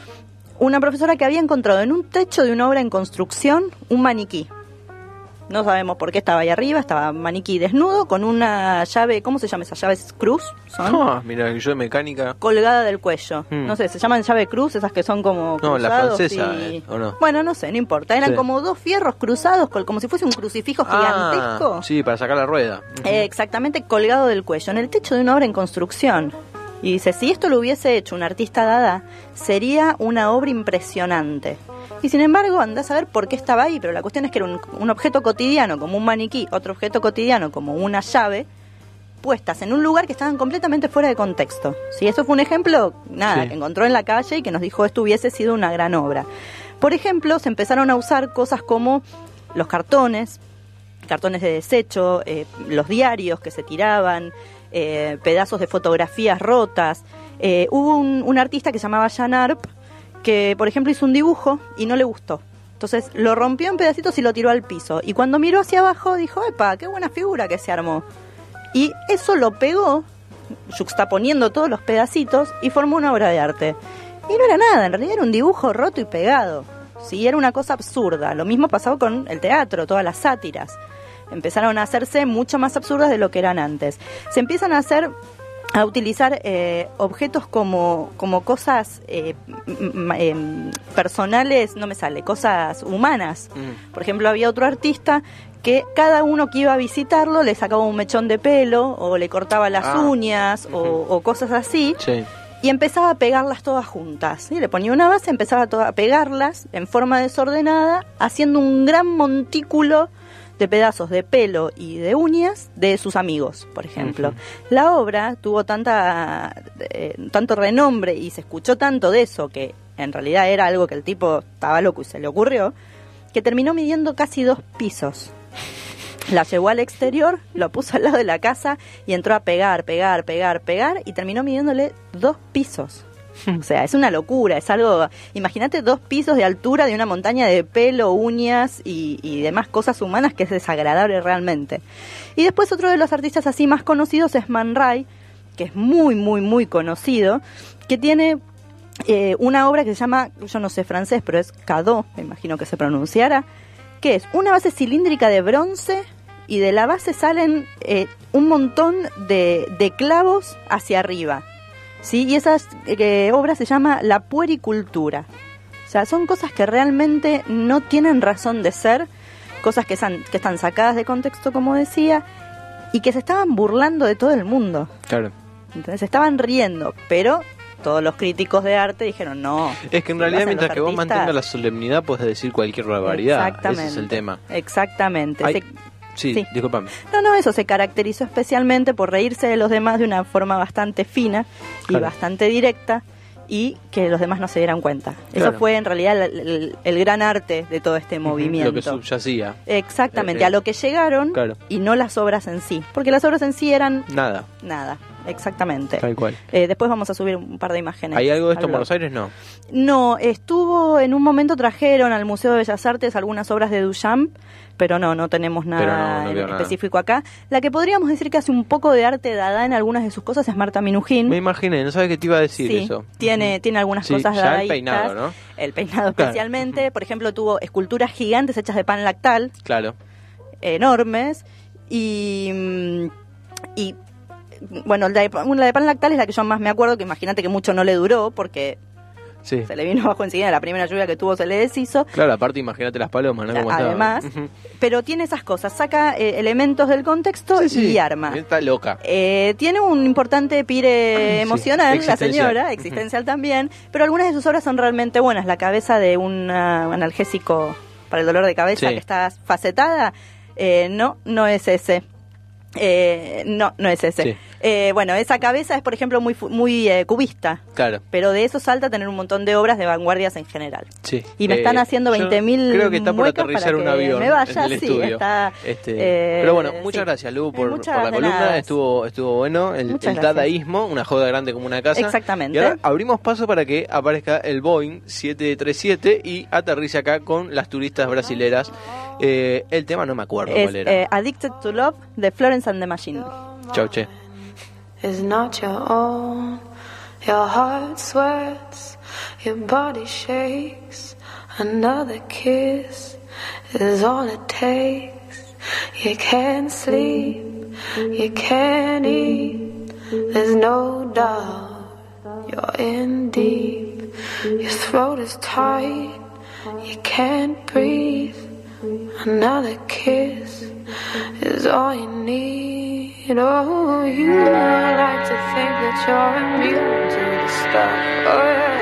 una profesora que había encontrado en un techo de una obra en construcción un maniquí. No sabemos por qué estaba ahí arriba, estaba maniquí desnudo con una llave, ¿cómo se llama esa llave? ¿Cruz? Son Ah, mira, yo de mecánica. colgada del cuello. Hmm. No sé, se llaman llave cruz, esas que son como No, la cruzados francesa, y- eh, ¿o no? Bueno, no sé, no importa. Eran Sí. como dos fierros cruzados, col- como si fuese un crucifijo gigantesco. Ah, sí, para sacar la rueda. Eh, exactamente colgado del cuello, en el techo de una obra en construcción. Y dice, si esto lo hubiese hecho un artista dada, sería una obra impresionante. Y sin embargo, andás a ver por qué estaba ahí, pero la cuestión es que era un, un objeto cotidiano como un maniquí, otro objeto cotidiano como una llave, puestas en un lugar que estaban completamente fuera de contexto. Si eso fue un ejemplo, nada, Sí. que encontró en la calle y que nos dijo esto hubiese sido una gran obra. Por ejemplo, se empezaron a usar cosas como los cartones, cartones de desecho, eh, los diarios que se tiraban, eh, pedazos de fotografías rotas. Eh, hubo un, un artista que se llamaba Jan Arp que, por ejemplo, hizo un dibujo y no le gustó. Entonces lo rompió en pedacitos y lo tiró al piso. Y cuando miró hacia abajo dijo, ¡epa, qué buena figura que se armó! Y eso lo pegó, yuxtaponiendo todos los pedacitos, y formó una obra de arte. Y no era nada, en realidad era un dibujo roto y pegado. Sí, era una cosa absurda. Lo mismo pasó con el teatro, todas las sátiras. Empezaron a hacerse mucho más absurdas de lo que eran antes. Se empiezan a hacer, a utilizar eh, objetos como, como cosas eh, m- m- em, personales, no me sale, cosas humanas. Mm. Por ejemplo, había otro artista que cada uno que iba a visitarlo le sacaba un mechón de pelo o le cortaba las Ah. uñas o, Ujú. o cosas así. Sí. Y empezaba a pegarlas todas juntas. ¿Sí? Le ponía una base, empezaba to- a pegarlas en forma desordenada, haciendo un gran montículo de pedazos de pelo y de uñas de sus amigos, por ejemplo. Ujú. La obra tuvo tanta eh, tanto renombre y se escuchó tanto de eso, que en realidad era algo que el tipo estaba loco y se le ocurrió, que terminó midiendo casi dos pisos. La llevó al exterior, lo puso al lado de la casa y entró a pegar, pegar, pegar, pegar y terminó midiéndole dos pisos. O sea, es una locura, es algo... Imagínate dos pisos de altura de una montaña de pelo, uñas y, y demás cosas humanas, que es desagradable realmente. Y después otro de los artistas así más conocidos es Man Ray, que es muy, muy, muy conocido, que tiene eh, una obra que se llama, yo no sé francés, pero es Cadeau, me imagino que se pronunciara, que es una base cilíndrica de bronce y de la base salen eh, un montón de, de clavos hacia arriba. ¿Sí? Y esa eh, obra se llama La puericultura. O sea, son cosas que realmente no tienen razón de ser, cosas que, san, que están sacadas de contexto, como decía, y que se estaban burlando de todo el mundo. Claro. Entonces se estaban riendo, pero todos los críticos de arte dijeron no. Es que en si realidad lo hacen mientras los que vos artistas- mantengas la solemnidad puedes decir cualquier barbaridad. Exactamente. Ese es el tema. Exactamente. Hay- Se- Sí, Sí. discúlpame. No, no, eso se caracterizó especialmente por reírse de los demás de una forma bastante fina y Claro. bastante directa y que los demás no se dieran cuenta. Eso Claro. fue en realidad el, el- el gran arte de todo este movimiento. Lo que subyacía. Exactamente, Eh, eh, a lo que llegaron claro. y no las obras en sí, porque las obras en sí eran Nada, nada, exactamente. tal cual. Eh, después vamos a subir un par de imágenes. ¿Hay algo de esto al en blog. Buenos Aires? No. No, estuvo, en un momento trajeron al Museo de Bellas Artes algunas obras de Duchamp, pero no, no tenemos nada Pero no, no en veo nada. específico acá. La que podríamos decir que hace un poco de arte dada en algunas de sus cosas es Marta Minujín. Me imaginé, no sabes qué te iba a decir Sí, eso. tiene, tiene algunas Sí, cosas ya el dadaístas. peinado, ¿no? El peinado Claro. especialmente. Por ejemplo, tuvo esculturas gigantes hechas de pan lactal, Claro. enormes, y, mm, y bueno, la de, la de pan lactal es la que yo más me acuerdo, que imagínate que mucho no le duró, porque Sí. se le vino abajo enseguida, la primera lluvia que tuvo se le deshizo. Claro, aparte imagínate las palomas, ¿no? Cómo estaban. Además, pero tiene esas cosas, saca eh, elementos del contexto Sí, sí. y arma. Está loca. Eh, tiene un importante pire Sí, emocional, la existencial. señora, existencial también, pero algunas de sus obras son realmente buenas. La cabeza de un ah, analgésico para el dolor de cabeza Sí. que está facetada, eh, no, no es ese. Eh, no, no es ese. Sí. Eh, bueno, esa cabeza es, por ejemplo, muy fu- muy eh, cubista, Claro. pero de eso salta a tener un montón de obras de vanguardias en general. Sí. Y me Eh, están haciendo yo veinte mil creo que está por muecas aterrizar para un que avión me vaya, en el sí, estudio. está, Este, eh, pero bueno, muchas sí. gracias, Lu, por, Muchas por la de columna. nada. Estuvo estuvo bueno. El, Muchas el gracias. dadaísmo, una joda grande como una casa. Exactamente. Y ahora abrimos paso para que aparezca el Boeing siete treinta y siete y aterrice acá con las turistas brasileras. Eh, el tema no me acuerdo Es cuál era. eh, Addicted to Love de Florence and the Machine. Chau, che. Is not your own. Your heart sweats, your body shakes. Another kiss is all it takes. You can't sleep, you can't eat. There's no doubt you're in deep. Your throat is tight, you can't breathe. Another kiss is all you need. Oh, you like to think that you're immune to the stuff. Oh, yeah.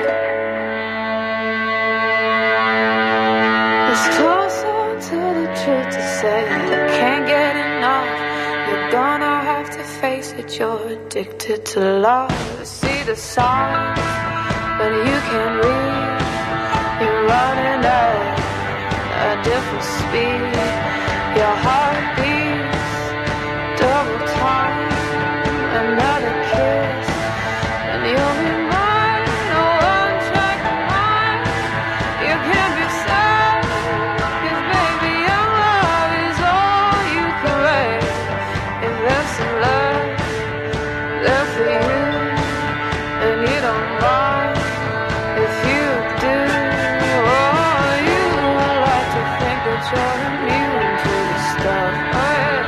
It's closer to the truth to say you can't get enough. You're gonna have to face it. You're addicted to love. See the signs, but you can't read. You're running at a different speed. Your heart beats double time. Another kiss, and you'll be mine. No one track mine. You can't be sad, 'cause baby your love is all you crave. If there's some love there for you, and you don't mind if you do. Oh, you like to think that you're immune to the stuff. Oh, yeah.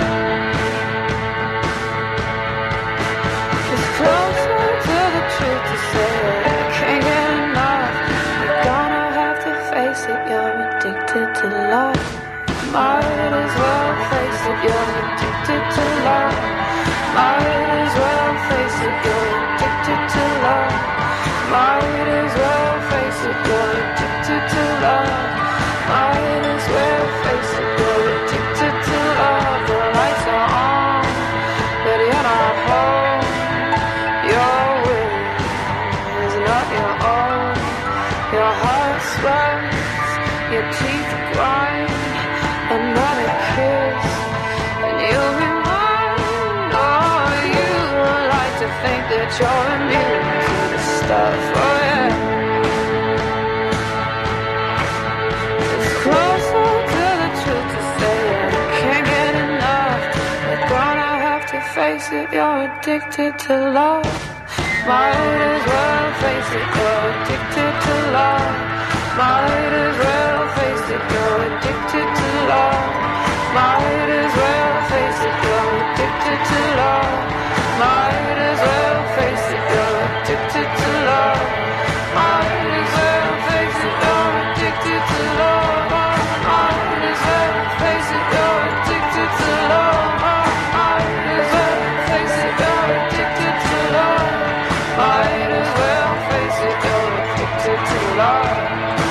It's closer to the truth to say that I can't get enough. You're gonna have to face it, you're addicted to love. Might as well face it, you're addicted to love. Might as well face it, you're addicted to love. Might as well face it, you're addicted to love. Might as well face it, you're addicted to love. The lights are on, but you're not home. Your will is not your own. Your heart swells, your teeth grind. Another kiss, and you'll be mine. Oh, you like to think that you're immune to the stuff. Oh, yeah. It's closer to the truth to say that I can't get enough. You're gonna have to face it, you're addicted to love. Might as well face it, you're addicted to love. Might as well face it, you're addicted to love. Might as well face it, you're addicted to love. Might as well face it, you're addicted to love. Might as well face it, you're addicted to love. Might as well face it, you're addicted to love. Might as well face it, you're addicted to love. Might as well face it, you're addicted to love.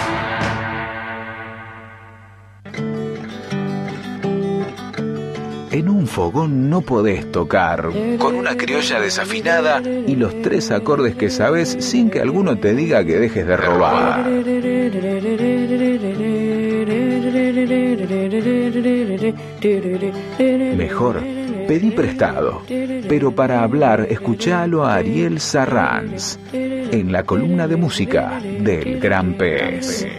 En un fogón no podés tocar con una criolla desafinada y los tres acordes que sabes sin que alguno te diga que dejes de robar. Mejor, pedí prestado, pero para hablar escuchalo a Ariel Sarranz en la columna de música del Gran Pez.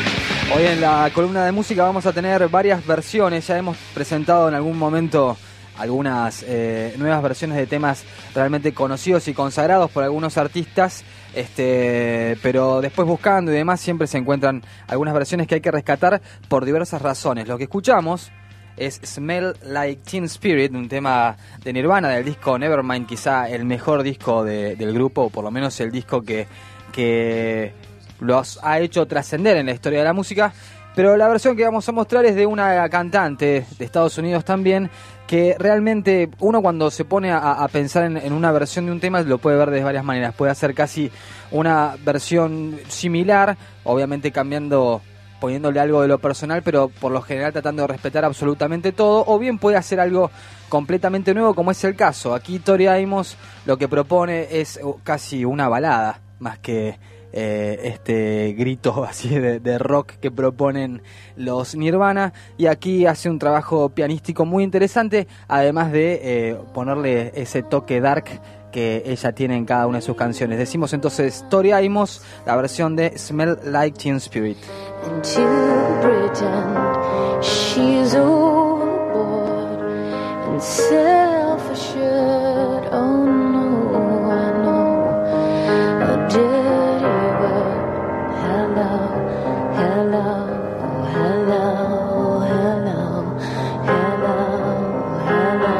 Hoy en la columna de música vamos a tener varias versiones. Ya hemos presentado en algún momento algunas eh, nuevas versiones de temas realmente conocidos y consagrados por algunos artistas, este, pero después buscando y demás siempre se encuentran algunas versiones que hay que rescatar por diversas razones. Lo que escuchamos es Smell Like Teen Spirit, un tema de Nirvana del disco Nevermind, quizá el mejor disco de, del grupo, o por lo menos el disco que, que los ha hecho trascender en la historia de la música. Pero la versión que vamos a mostrar es de una cantante de Estados Unidos también, que realmente uno cuando se pone a, a pensar en, en una versión de un tema lo puede ver de varias maneras. Puede hacer casi una versión similar, obviamente cambiando, poniéndole algo de lo personal, pero por lo general tratando de respetar absolutamente todo, o bien puede hacer algo completamente nuevo, como es el caso. Aquí Tori Amos lo que propone es casi una balada, más que eh, este grito así de, de rock que proponen los Nirvana, y aquí hace un trabajo pianístico muy interesante, además de eh, ponerle ese toque dark que ella tiene en cada una de sus canciones. Decimos entonces Tori Amos, la versión de Smell Like Teen Spirit. And to pretend she's overboard and self-assured. Oh no, I know a dirty word. Hello, hello, hello, hello, hello, hello.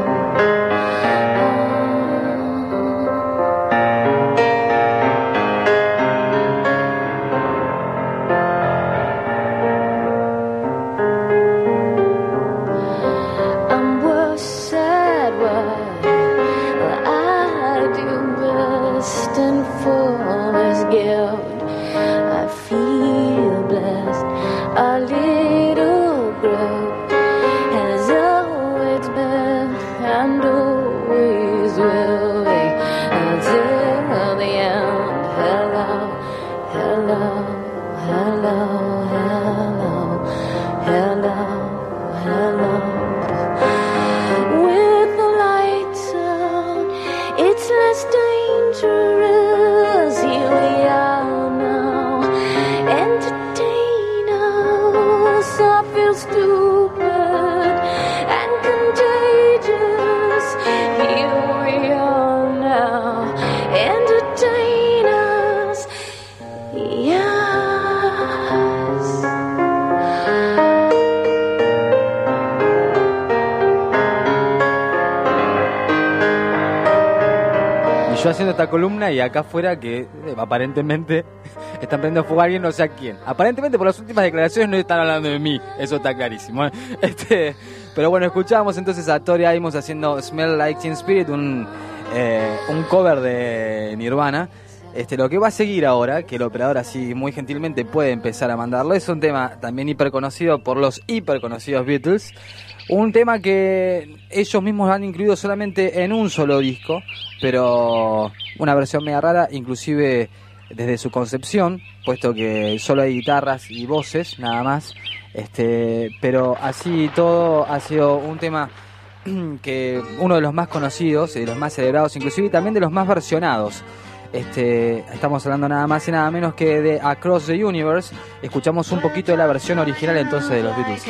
Yo haciendo esta columna y acá afuera que eh, aparentemente están prendiendo fuego a alguien, no sé a quién. Aparentemente por las últimas declaraciones no están hablando de mí, eso está clarísimo, ¿eh? Este, pero bueno, escuchamos entonces a Tori Amos haciendo Smell Like Teen Spirit, un, eh, un cover de Nirvana. Este, lo que va a seguir ahora, que el operador así muy gentilmente puede empezar a mandarlo, es un tema también hiper conocido por los hiper conocidos Beatles. Un tema que ellos mismos han incluido solamente en un solo disco, pero una versión media rara, inclusive desde su concepción, puesto que solo hay guitarras y voces, nada más. Este, pero así todo ha sido un tema que uno de los más conocidos y de los más celebrados, inclusive y también de los más versionados. Este, estamos hablando nada más y nada menos que de Across the Universe. Escuchamos un poquito de la versión original entonces de los Beatles.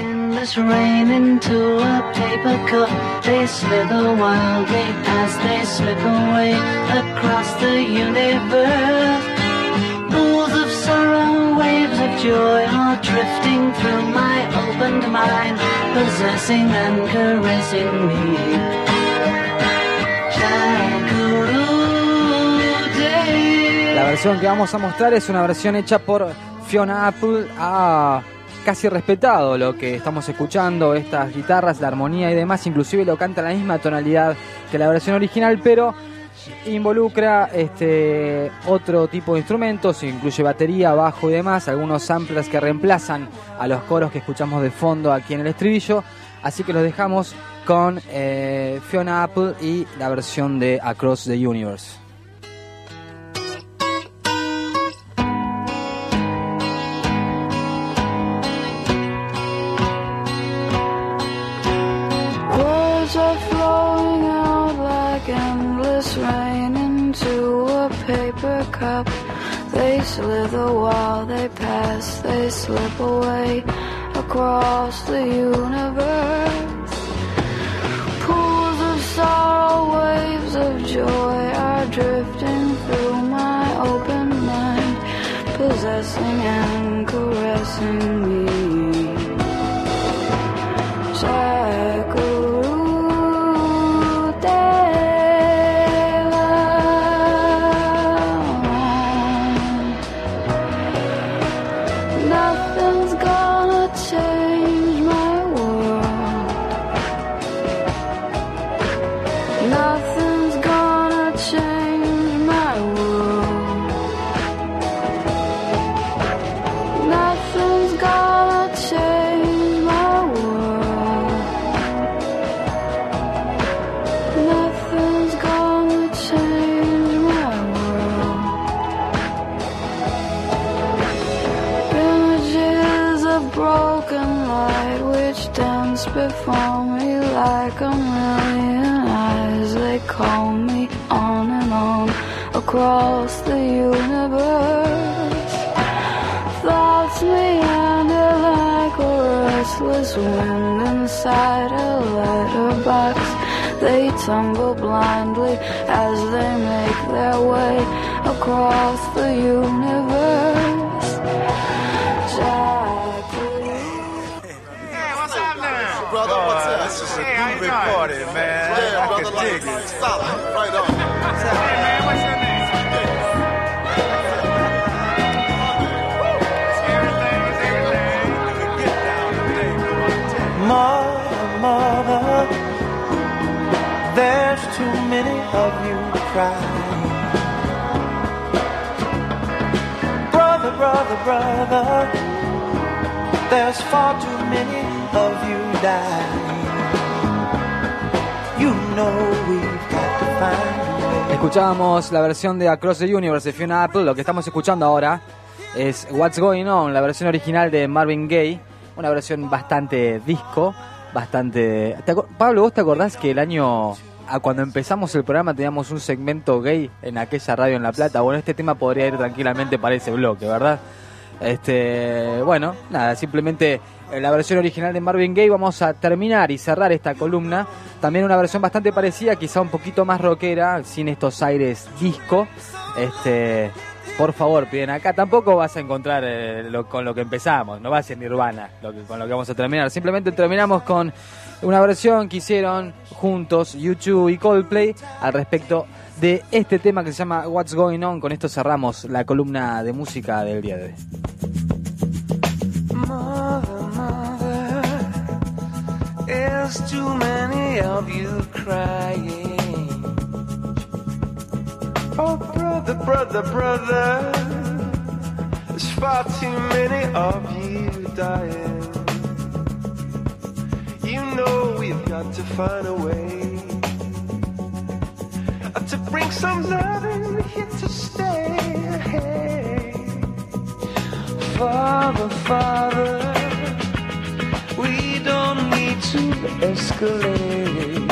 La versión que vamos a mostrar es una versión hecha por Fiona Apple. Ha casi respetado lo que estamos escuchando, estas guitarras, la armonía y demás, inclusive lo canta en la misma tonalidad que la versión original, pero involucra este otro tipo de instrumentos, incluye batería, bajo y demás, algunos samplers que reemplazan a los coros que escuchamos de fondo aquí en el estribillo. Así que los dejamos con eh, Fiona Apple y la versión de Across the Universe. Rain into a paper cup. They slither while they pass. They slip away across the universe. Pour undressing and caressing me. Nothing's gonna change my world. Nothing's gonna change my world. Nothing's gonna change my world. Nothing's gonna change my world. Images of broken light which dance before me like a million eyes. They call me on and on across the universe. Thoughts meander like a restless wind inside a letterbox. They tumble blindly as they make their way across the universe. Jack, Hey, what's up now? Brother, what's up? This is a Hey, how you groovy doing? party, man. Yeah, I brother, can like, dig it. solid. Right on. Hey, man, what's your name? Everything is everything. Get down today, Mother, mother, there's too many of you crying. Brother, brother, brother, there's far too many of you dying. You know we've got to find a way. Escuchábamos la versión de Across the Universe de Fiona Apple. Lo que estamos escuchando ahora es What's Going On, la versión original de Marvin Gaye. Una versión bastante disco, bastante... ¿Te aco- Pablo, ¿vos te acordás que el año... a cuando empezamos el programa teníamos un segmento gay en aquella radio en La Plata? Bueno, este tema podría ir tranquilamente para ese bloque, ¿verdad? Este, bueno, nada, simplemente eh, la versión original de Marvin Gaye. Vamos a terminar y cerrar esta columna. También una versión bastante parecida, quizá un poquito más rockera, sin estos aires disco. Este, por favor, piden acá. Tampoco vas a encontrar eh, lo, con lo que empezamos, no va a ser Nirvana lo que, con lo que vamos a terminar. Simplemente terminamos con una versión que hicieron juntos U dos y Coldplay al respecto de este tema que se llama What's Going On. Con esto cerramos la columna de música del día de hoy. Mother, mother, there's too many of you crying. Oh, brother, brother, brother, there's far too many of you dying. You know we've got to find a way to bring some loving here to stay. Father, Father, we don't need to escalate.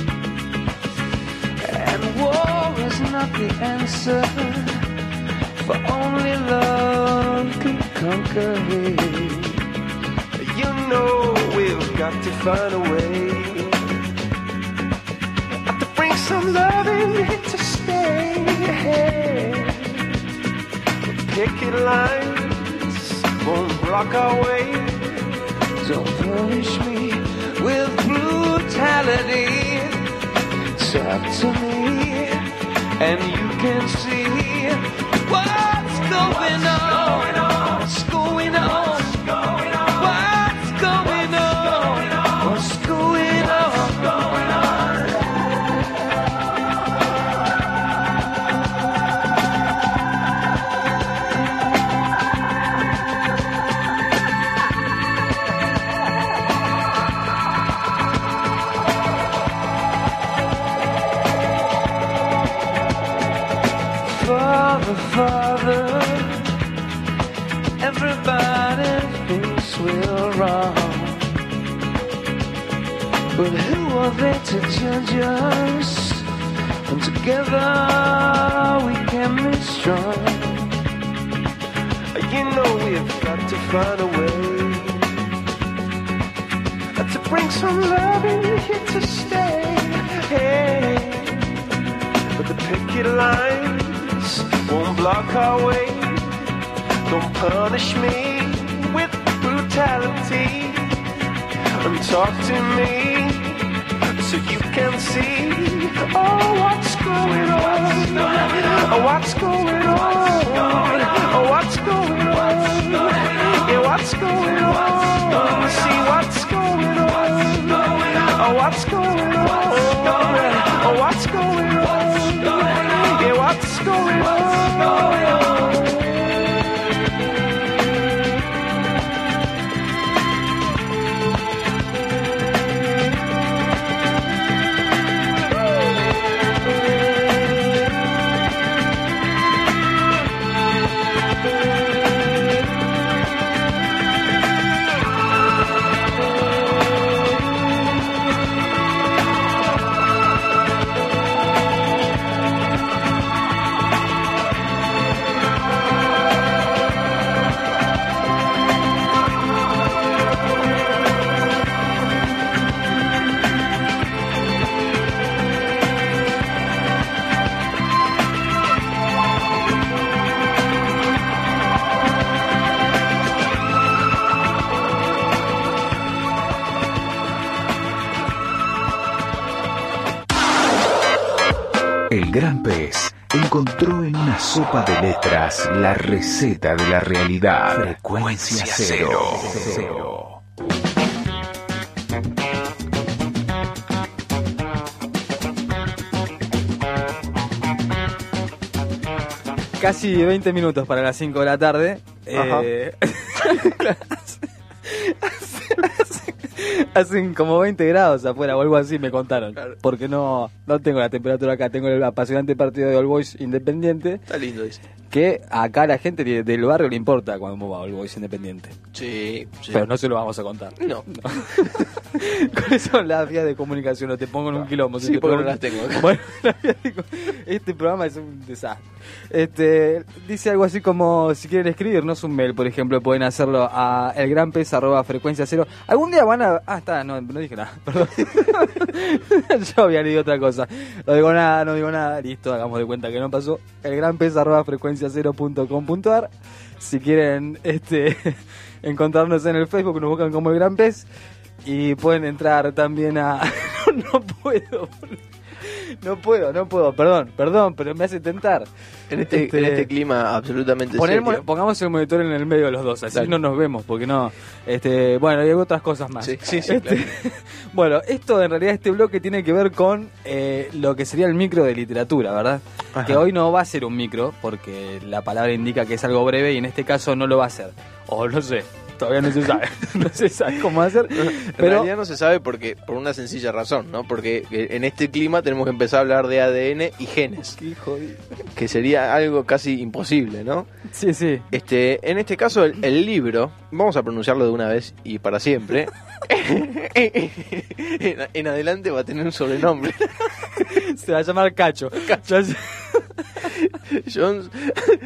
And war is not the answer, for only love can conquer hate. You know we've got to find a way to bring some loving here to stay. Picket lines won't block our way. Don't punish me with brutality. Talk to me and you can see what's going on. What's going on? What's going on? What's going on? What's going on? Father, Father, everybody thinks we're wrong, but who are they to judge us? And together we can be strong. You know we've got to find a way to bring some love in here to stay. But the picket lines won't block our way. Don't punish me with brutality, and talk to me so you can see, oh, what's going on, oh, what's going on, oh, what's going on, yeah, what's going on, see what's going on, oh, what's going on, oh, what's going on, yeah, what's going on. El gran pez encontró en una sopa de letras la receta de la realidad. Frecuencia cero. Cero. Casi veinte minutos para las cinco de la tarde. Eh, hacen como veinte grados afuera o algo así, me contaron. Claro. Porque no, no tengo la temperatura acá, tengo el apasionante partido de All Boys Independiente. Está lindo, dice. Que acá a la gente del barrio le importa cuando va All Boys Independiente. Sí, sí. Pero no se lo vamos a contar. No. no. ¿Cuáles son las vías de comunicación? No te pongo en un quilombo. Sí, si porque pongo... no las tengo acá. Bueno, este programa es un desastre. Este, dice algo así como, si quieren escribirnos un mail, por ejemplo, pueden hacerlo a elgranpez arroba frecuencia cero. Algún día van a... Ah, está, no, no dije nada, perdón. Yo había leído otra cosa. No digo nada, no digo nada. Listo, hagamos de cuenta que no pasó. elgranpez arroba frecuencia cero punto com punto ar. Si quieren este encontrarnos en el Facebook, nos buscan como El Gran Pez. Y pueden entrar también a... no puedo, no puedo, no puedo, perdón, perdón, pero me hace tentar. En este, este, en este clima absolutamente ponemos, serio. Pongamos el monitor en el medio de los dos, así Dale. No nos vemos, porque no... este Bueno, y hay otras cosas más. Sí, sí, sí, este, claro. Bueno, esto en realidad, este bloque tiene que ver con eh, lo que sería el micro de literatura, ¿verdad? Ajá. Que hoy no va a ser un micro, porque la palabra indica que es algo breve y en este caso no lo va a ser. O no sé. Todavía no se sabe, no se sabe cómo hacer. En pero realidad no se sabe porque por una sencilla razón, ¿no? Porque en este clima tenemos que empezar a hablar de A D N y genes. Qué jodido. Que sería algo casi imposible, ¿no? Sí, sí. Este, en este caso, el, el libro, vamos a pronunciarlo de una vez y para siempre. en, en adelante va a tener un sobrenombre. Se va a llamar Cacho. Cacho. John.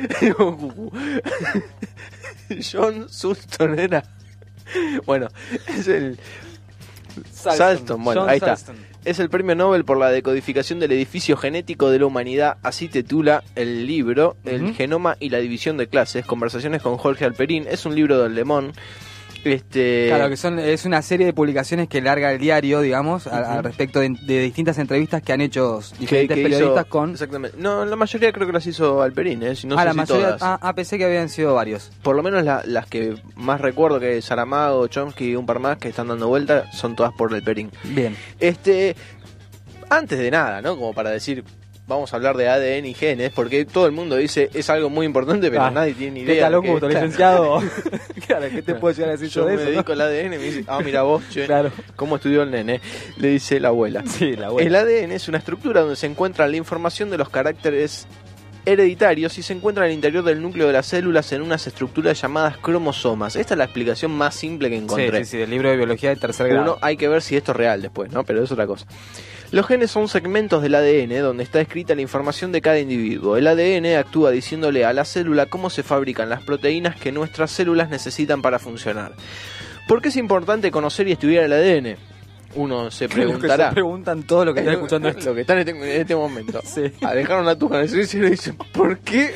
John Sulston era. Bueno, es el. Salston, Salston, bueno, John ahí está. Salston. Es el premio Nobel por la decodificación del edificio genético de la humanidad, así titula el libro, uh-huh. El genoma y la división de clases, conversaciones con Jorge Alperín. Es un libro del Le Monde. Este... Claro, que son es una serie de publicaciones que larga el diario, digamos, uh-huh. al respecto de, de distintas entrevistas que han hecho diferentes que, que periodistas hizo, con... Exactamente. No, la mayoría creo que las hizo Alperín, ¿eh? Si no ah, sé la si mayoría... todas. Ah, ah, pensé que habían sido varios. Por lo menos la, las que más recuerdo, que Saramago, Chomsky y un par más que están dando vuelta, son todas por Alperín. Bien. Este... Antes de nada, ¿no? Como para decir... Vamos a hablar de A D N y genes, porque todo el mundo dice es algo muy importante, pero ah, nadie tiene ni idea. ¿Qué tal, un gusto, licenciado? Claro, ¿qué te puedo llegar a decir yo de me eso? dedico al A D N y me dice, ah, mira vos, che, claro. ¿Cómo estudió el nene? Le dice la abuela. Sí, la abuela. El A D N es una estructura donde se encuentra la información de los caracteres hereditarios y se encuentra en el interior del núcleo de las células en unas estructuras llamadas cromosomas. Esta es la explicación más simple que encontré. Sí, sí, sí, del libro de biología de tercer grado. Uno, hay que ver si esto es real después, ¿no? Pero es otra cosa. Los genes son segmentos del A D N donde está escrita la información de cada individuo. El A D N actúa diciéndole a la célula cómo se fabrican las proteínas que nuestras células necesitan para funcionar. ¿Por qué es importante conocer y estudiar el A D N? uno se Creo que preguntará. se preguntan todo lo que están escuchando esto. Lo que están en este, en este momento. Sí. Alejaron a Tujan y se dicen, ¿por qué?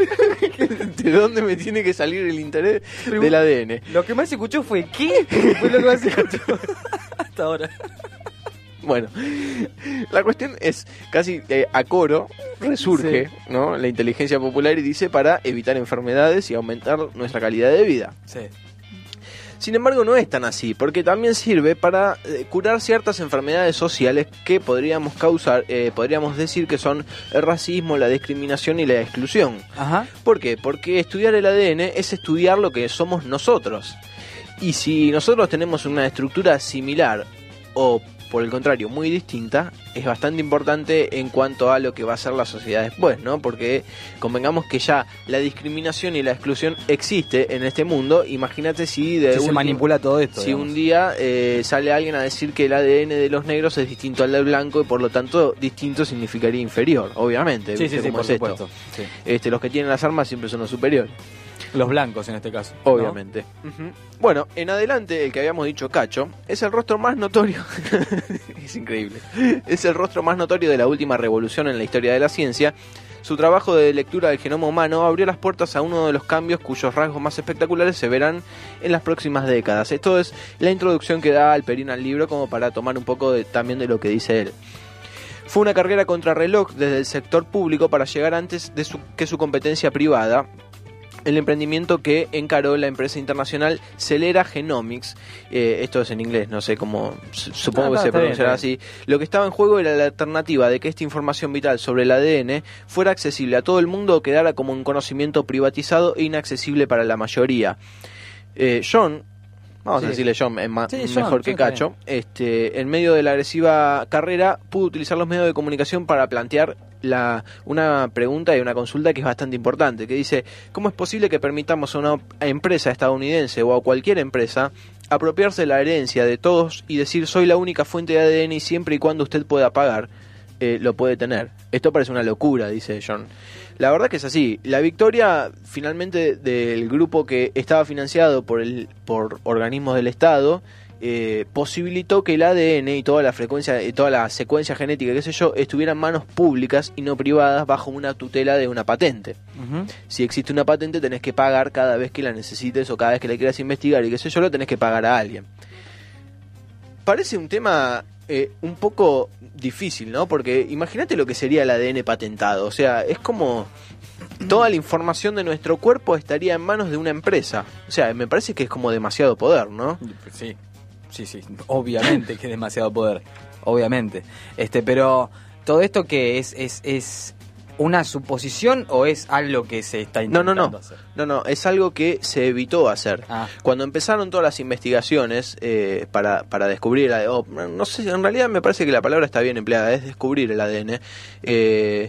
¿De dónde me tiene que salir el interés del A D N? Lo que más se escuchó fue ¿qué? Fue lo que más se escuchó hasta ahora. Bueno, la cuestión es casi eh, a coro resurge, Sí. ¿no? La inteligencia popular y dice para evitar enfermedades y aumentar nuestra calidad de vida. Sí. Sin embargo, no es tan así, porque también sirve para eh, curar ciertas enfermedades sociales que podríamos causar, eh, podríamos decir que son el racismo, la discriminación y la exclusión. Ajá. ¿Por qué? Porque estudiar el A D N es estudiar lo que somos nosotros. Y si nosotros tenemos una estructura similar o por el contrario muy distinta, es bastante importante en cuanto a lo que va a ser la sociedad después, ¿no? Porque convengamos que ya la discriminación y la exclusión existe en este mundo. Imagínate si de Sí, se último- manipula todo esto. si digamos. un día eh, sale alguien a decir que el A D N de los negros es distinto al del blanco y por lo tanto distinto significaría inferior, obviamente. Sí, ¿viste sí, sí, cómo por es esto? supuesto. Sí. Este, los que tienen las armas siempre son los superiores. Los blancos en este caso. ¿no? Obviamente. Ujú. Bueno, en adelante, el que habíamos dicho Cacho, es el rostro más notorio. Es increíble. Es el rostro más notorio de la última revolución en la historia de la ciencia. Su trabajo de lectura del genoma humano abrió las puertas a uno de los cambios cuyos rasgos más espectaculares se verán en las próximas décadas. Esto es la introducción que da Alperín al libro como para tomar un poco de, también de lo que dice él. Fue una carrera contrarreloj desde el sector público para llegar antes de su, que su competencia privada. El emprendimiento que encaró la empresa internacional Celera Genomics, eh, esto es en inglés, no sé cómo, su- supongo Ah, que no, se está bien, pronunciará está así. Lo que estaba en juego era la alternativa de que esta información vital sobre el A D N fuera accesible a todo el mundo o quedara como un conocimiento privatizado e inaccesible para la mayoría. Eh, John, vamos Sí. a decirle John, es ma- Sí, John, mejor que John está Cacho, este, en medio de la agresiva carrera pudo utilizar los medios de comunicación para plantear la, una pregunta y una consulta que es bastante importante, que dice, ¿cómo es posible que permitamos a una empresa estadounidense o a cualquier empresa apropiarse de la herencia de todos y decir soy la única fuente de A D N y siempre y cuando usted pueda pagar, eh, lo puede tener? Esto parece una locura, dice John. La verdad que es así. La victoria finalmente del grupo que estaba financiado por el por organismos del Estado eh, posibilitó que el A D N y toda la frecuencia y toda la secuencia genética, qué sé yo, estuviera en manos públicas y no privadas bajo una tutela de una patente. Ujú. Si existe una patente tenés que pagar cada vez que la necesites o cada vez que la quieras investigar y qué sé yo, lo tenés que pagar a alguien. Parece un tema eh, un poco difícil, ¿no? Porque imagínate lo que sería el A D N patentado. O sea, es como toda la información de nuestro cuerpo estaría en manos de una empresa. O sea, me parece que es como demasiado poder, ¿no? Sí, sí, sí. Obviamente que es demasiado poder. Obviamente. Este, pero todo esto que es, es, es una suposición o es algo que se está No, no, intentando no. hacer. No, no, es algo que se evitó hacer. Ah. Cuando empezaron todas las investigaciones eh, para, para descubrir, el A D N, o, no sé, en realidad me parece que la palabra está bien empleada, es descubrir el A D N. Eh,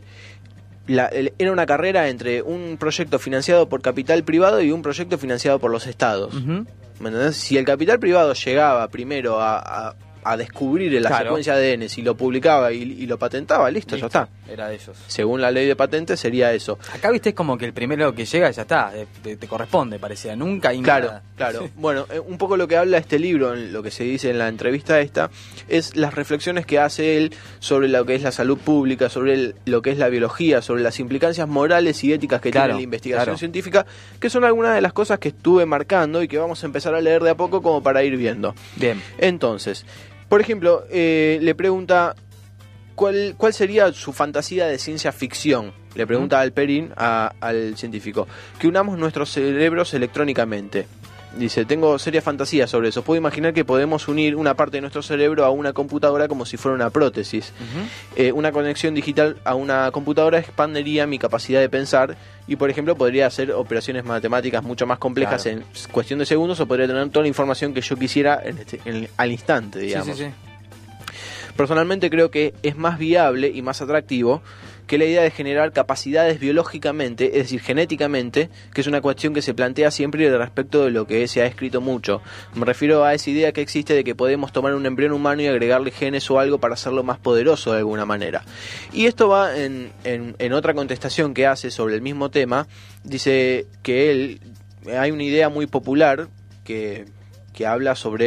la- el- era una carrera entre un proyecto financiado por capital privado y un proyecto financiado por los estados. Ujú. ¿Me entendés? Si el capital privado llegaba primero a, a, a descubrir la Claro. secuencia de A D N, si lo publicaba y, y lo patentaba, listo, ya Listo, está. Era de ellos. Según la ley de patentes sería eso. Acá viste es como que el primero que llega ya está, te, te- te corresponde, parecía. Nunca hay Claro, nada. claro. Bueno, eh, un poco lo que habla este libro, en lo que se dice en la entrevista esta, es las reflexiones que hace él sobre lo que es la salud pública, sobre el- lo que es la biología, sobre las implicancias morales y éticas que Claro, tiene la investigación claro. científica, que son algunas de las cosas que estuve marcando y que vamos a empezar a leer de a poco como para ir viendo. Bien. Entonces, por ejemplo, eh, le pregunta ¿cuál, cuál sería su fantasía de ciencia ficción. Le pregunta Alperín a- al científico. Que unamos nuestros cerebros electrónicamente. Dice, tengo serias fantasías sobre eso. Puedo imaginar que podemos unir una parte de nuestro cerebro a una computadora como si fuera una prótesis. Eh, una conexión digital a una computadora expandería mi capacidad de pensar y, por ejemplo, podría hacer operaciones matemáticas mucho más complejas Claro. en cuestión de segundos, o podría tener toda la información que yo quisiera en este- en- al instante, digamos. Sí, sí, sí. Personalmente creo que es más viable y más atractivo que la idea de generar capacidades biológicamente, es decir, genéticamente, que es una cuestión que se plantea siempre al respecto de lo que se ha escrito mucho. Me refiero a esa idea que existe de que podemos tomar un embrión humano y agregarle genes o algo para hacerlo más poderoso de alguna manera. Y esto va en, en, en otra contestación que hace sobre el mismo tema. Dice que él, hay una idea muy popular que, que habla sobre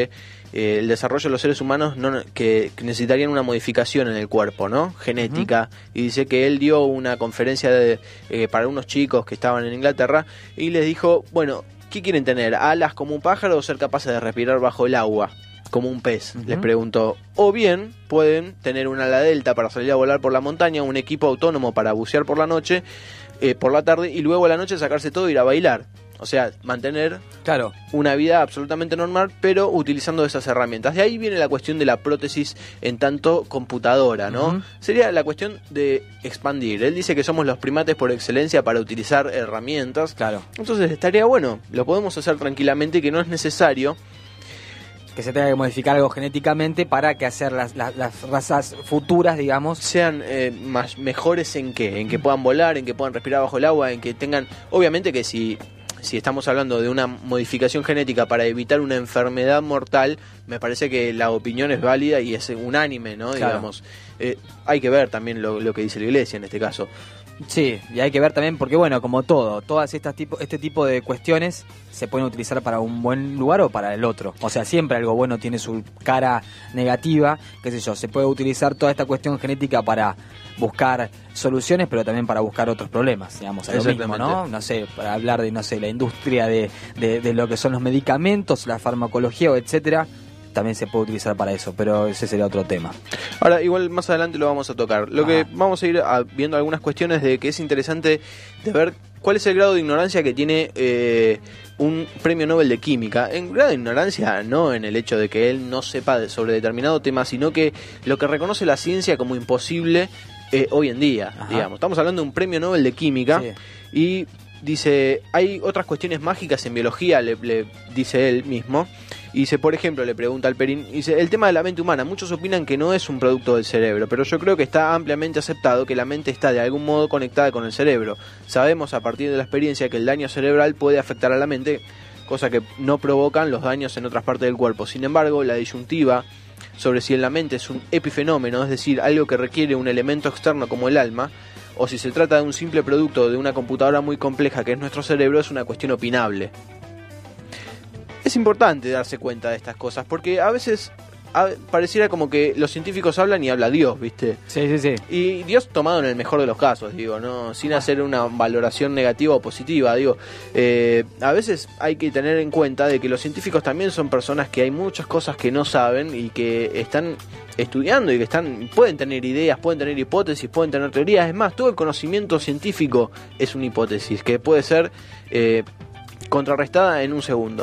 eh, el desarrollo de los seres humanos no, que, que necesitarían una modificación en el cuerpo, ¿no? Genética. Uh-huh. Y dice que él dio una conferencia de, eh, para unos chicos que estaban en Inglaterra y les dijo, bueno, ¿qué quieren tener? ¿Alas como un pájaro o ser capaces de respirar bajo el agua como un pez? Uh-huh. Les preguntó. O bien pueden tener un ala delta para salir a volar por la montaña, un equipo autónomo para bucear por la noche, eh, por la tarde, y luego a la noche sacarse todo e ir a bailar. O sea, mantener claro. una vida absolutamente normal, pero utilizando esas herramientas. De ahí viene la cuestión de la prótesis en tanto computadora, ¿no? Uh-huh. Sería la cuestión de expandir. Él dice que somos los primates por excelencia para utilizar herramientas. Claro. Entonces estaría bueno, lo podemos hacer tranquilamente, que no es necesario que se tenga que modificar algo genéticamente para que hacer las, las, las razas futuras, digamos, sean eh, más mejores en qué, en que puedan volar, en que puedan respirar bajo el agua, en que tengan, obviamente que si si estamos hablando de una modificación genética para evitar una enfermedad mortal, me parece que la opinión es válida y es unánime, ¿no? Claro. Digamos, eh, hay que ver también lo, lo que dice la Iglesia en este caso. Sí, y hay que ver también porque, bueno, como todo, todas estas tipo, este tipo de cuestiones se pueden utilizar para un buen lugar o para el otro. O sea, siempre algo bueno tiene su cara negativa, qué sé yo, se puede utilizar toda esta cuestión genética para buscar soluciones, pero también para buscar otros problemas, digamos, es lo mismo, ¿no? No sé, para hablar de, no sé, la industria de, de, de lo que son los medicamentos, la farmacología, etcétera, también se puede utilizar para eso, pero ese sería otro tema. Ahora, igual más adelante lo vamos a tocar. Lo Ajá. que vamos a ir a, viendo algunas cuestiones de que es interesante de ver cuál es el grado de ignorancia que tiene eh, un premio Nobel de Química. En grado de ignorancia, no en el hecho de que él no sepa de, sobre determinado tema, sino que lo que reconoce la ciencia como imposible eh, hoy en día, Ajá. digamos. Estamos hablando de un premio Nobel de Química sí. y dice, hay otras cuestiones mágicas en biología, le, le dice él mismo. Y dice, por ejemplo, le pregunta al Perín, dice, el tema de la mente humana, muchos opinan que no es un producto del cerebro, pero yo creo que está ampliamente aceptado que la mente está de algún modo conectada con el cerebro. Sabemos a partir de la experiencia que el daño cerebral puede afectar a la mente, cosa que no provocan los daños en otras partes del cuerpo. Sin embargo, la disyuntiva sobre si en la mente es un epifenómeno, es decir, algo que requiere un elemento externo como el alma, o si se trata de un simple producto de una computadora muy compleja que es nuestro cerebro, es una cuestión opinable. Es importante darse cuenta de estas cosas, porque a veces a, pareciera como que los científicos hablan y habla Dios, ¿viste? Sí, sí, sí. Y Dios tomado en el mejor de los casos, digo, no, sin hacer una valoración negativa o positiva, digo. Eh, a veces hay que tener en cuenta de que los científicos también son personas que hay muchas cosas que no saben y que están estudiando y que están pueden tener ideas, pueden tener hipótesis, pueden tener teorías. Es más, todo el conocimiento científico es una hipótesis que puede ser eh, contrarrestada en un segundo.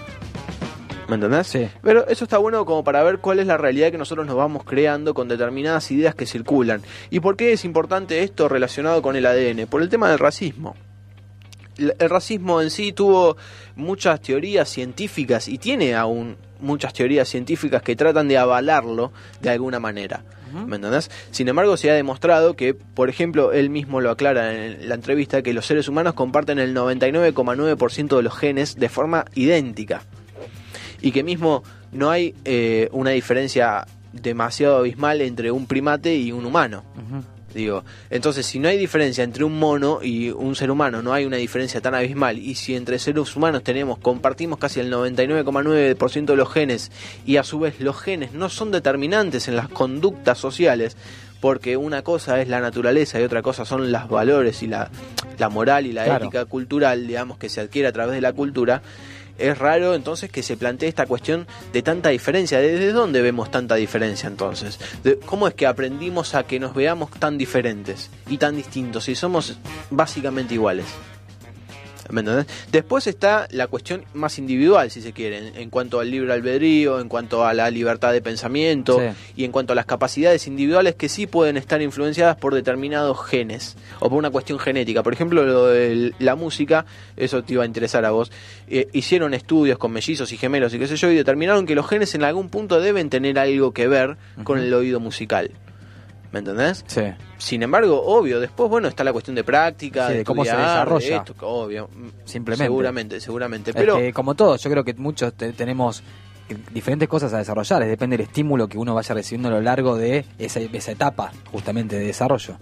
¿Me entendés? Sí. Pero eso está bueno como para ver cuál es la realidad que nosotros nos vamos creando con determinadas ideas que circulan. ¿Y por qué es importante esto relacionado con el A D N? Por el tema del racismo. El, el racismo en sí tuvo muchas teorías científicas y tiene aún muchas teorías científicas que tratan de avalarlo de alguna manera. ¿Me entendés? Sin embargo, se ha demostrado que, por ejemplo, él mismo lo aclara en la entrevista, que los seres humanos comparten el noventa y nueve coma nueve por ciento de los genes de forma idéntica. Y que mismo no hay eh, una diferencia demasiado abismal entre un primate y un humano. Uh-huh. Digo, entonces si no hay diferencia entre un mono y un ser humano, no hay una diferencia tan abismal, y si entre seres humanos tenemos, compartimos casi el noventa y nueve coma nueve por ciento de los genes, y a su vez los genes no son determinantes en las conductas sociales, porque una cosa es la naturaleza y otra cosa son los valores y la, la moral y la claro. ética cultural, digamos, que se adquiere a través de la cultura. Es raro entonces que se plantee esta cuestión de tanta diferencia. ¿Desde dónde vemos tanta diferencia entonces? ¿De ¿Cómo es que aprendimos a que nos veamos tan diferentes y tan distintos si somos básicamente iguales? ¿Me entendés? Después está la cuestión más individual, si se quiere, en, en cuanto al libre albedrío, en cuanto a la libertad de pensamiento sí. y en cuanto a las capacidades individuales que sí pueden estar influenciadas por determinados genes o por una cuestión genética. Por ejemplo, lo de la música, eso te iba a interesar a vos. Eh, hicieron estudios con mellizos y gemelos y qué sé yo, y determinaron que los genes en algún punto deben tener algo que ver uh-huh. con el oído musical. ¿Me entendés? Sí. Sin embargo, obvio, después, bueno, está la cuestión de práctica, sí, de, de cómo estudiar, se desarrolla. de esto, obvio. Simplemente. Seguramente, seguramente. Es Pero que, como todo, yo creo que muchos te, tenemos diferentes cosas a desarrollar. Depende del estímulo que uno vaya recibiendo a lo largo de esa, esa etapa, justamente, de desarrollo.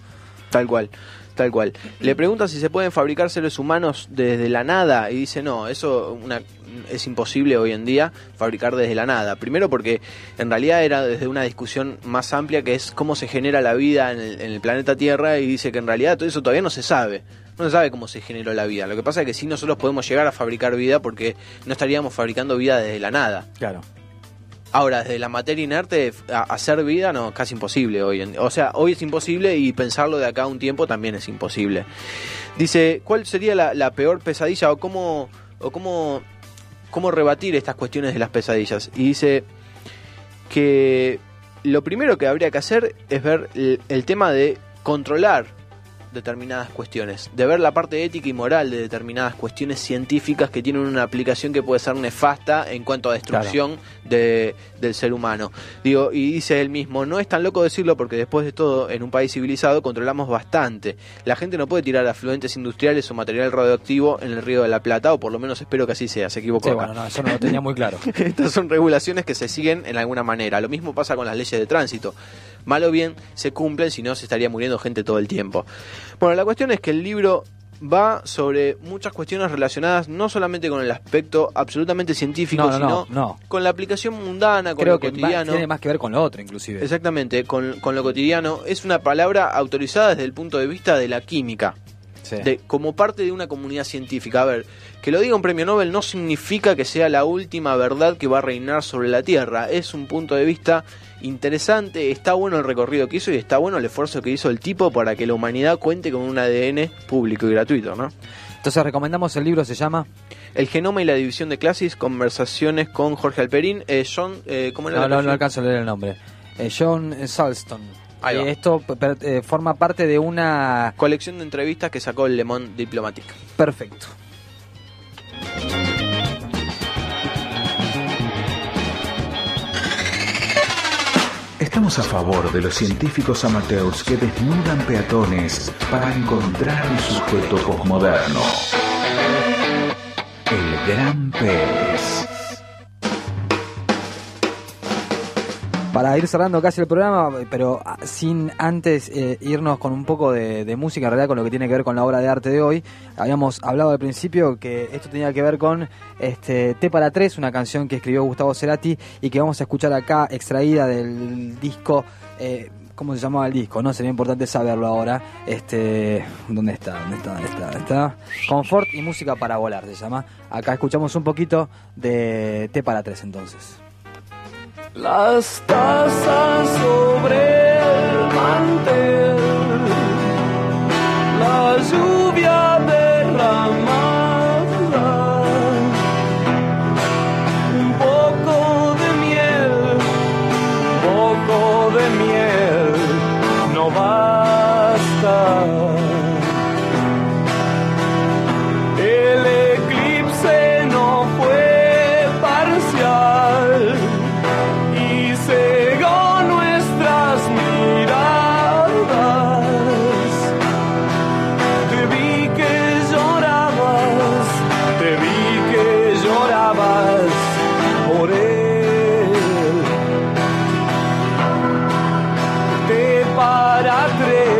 Tal cual, tal cual. Le preguntan si se pueden fabricar seres humanos desde la nada y dice no, eso una, es imposible hoy en día fabricar desde la nada. Primero porque en realidad era desde una discusión más amplia que es cómo se genera la vida en el, en el planeta Tierra, y dice que en realidad todo eso todavía no se sabe. No se sabe cómo se generó la vida. Lo que pasa es que sí nosotros podemos llegar a fabricar vida porque no estaríamos fabricando vida desde la nada. Claro. Ahora, desde la materia inerte, a hacer vida, no, casi imposible hoy en día. O sea, hoy es imposible y pensarlo de acá a un tiempo también es imposible. Dice, ¿cuál sería la, la peor pesadilla o cómo, o cómo, cómo rebatir estas cuestiones de las pesadillas? Y dice que lo primero que habría que hacer es ver el, el tema de controlar determinadas cuestiones, de ver la parte ética y moral de determinadas cuestiones científicas que tienen una aplicación que puede ser nefasta en cuanto a destrucción claro. de, del ser humano. Digo, y dice él mismo, no es tan loco decirlo porque después de todo, en un país civilizado controlamos bastante. La gente no puede tirar afluentes industriales o material radioactivo en el Río de la Plata, o por lo menos espero que así sea, se equivocó. Sí, acá. bueno, no, eso no lo tenía muy claro. Estas son regulaciones que se siguen en alguna manera. Lo mismo pasa con las leyes de tránsito. Mal o bien se cumplen, si no se estaría muriendo gente todo el tiempo. Bueno, la cuestión es que el libro va sobre muchas cuestiones relacionadas no solamente con el aspecto absolutamente científico, no, no, sino no, no. con la aplicación mundana, con Creo lo que cotidiano. Más, tiene más que ver con lo otro, inclusive. Exactamente, con, con lo cotidiano. Es una palabra autorizada desde el punto de vista de la química. Sí. De, como parte de una comunidad científica. A ver, que lo diga un premio Nobel no significa que sea la última verdad que va a reinar sobre la Tierra. Es un punto de vista interesante, está bueno el recorrido que hizo y está bueno el esfuerzo que hizo el tipo para que la humanidad cuente con un A D N público y gratuito, ¿no? Entonces recomendamos el libro, se llama El genoma y la división de clases, conversaciones con Jorge Alperín. eh, John, eh, ¿cómo era no, la no, no alcanzo a leer el nombre. eh, John Salston. Eh, esto per, eh, forma parte de una colección de entrevistas que sacó el Le Monde Diplomatique. Perfecto. Estamos a favor de los científicos amateurs que desnudan peatones para encontrar un sujeto posmoderno. El Gran Pez. Para ir cerrando casi el programa, pero sin antes eh, irnos con un poco de, de música, en realidad con lo que tiene que ver con la obra de arte de hoy. Habíamos hablado al principio que esto tenía que ver con este, T para tres, una canción que escribió Gustavo Cerati y que vamos a escuchar acá, extraída del disco, eh, ¿cómo se llamaba el disco? No sería importante saberlo ahora. Este, ¿dónde está? ¿Dónde está? ¿Dónde está? ¿Dónde está? Confort y música para volar se llama. Acá escuchamos un poquito de T para tres entonces. Las tazas sobre el mantel, la lluvia derramada, un poco de miel, un poco de miel, no basta. El eclipse no fue parcial, cegó nuestras miradas. Te vi que llorabas, te vi que llorabas por él. Te para tres.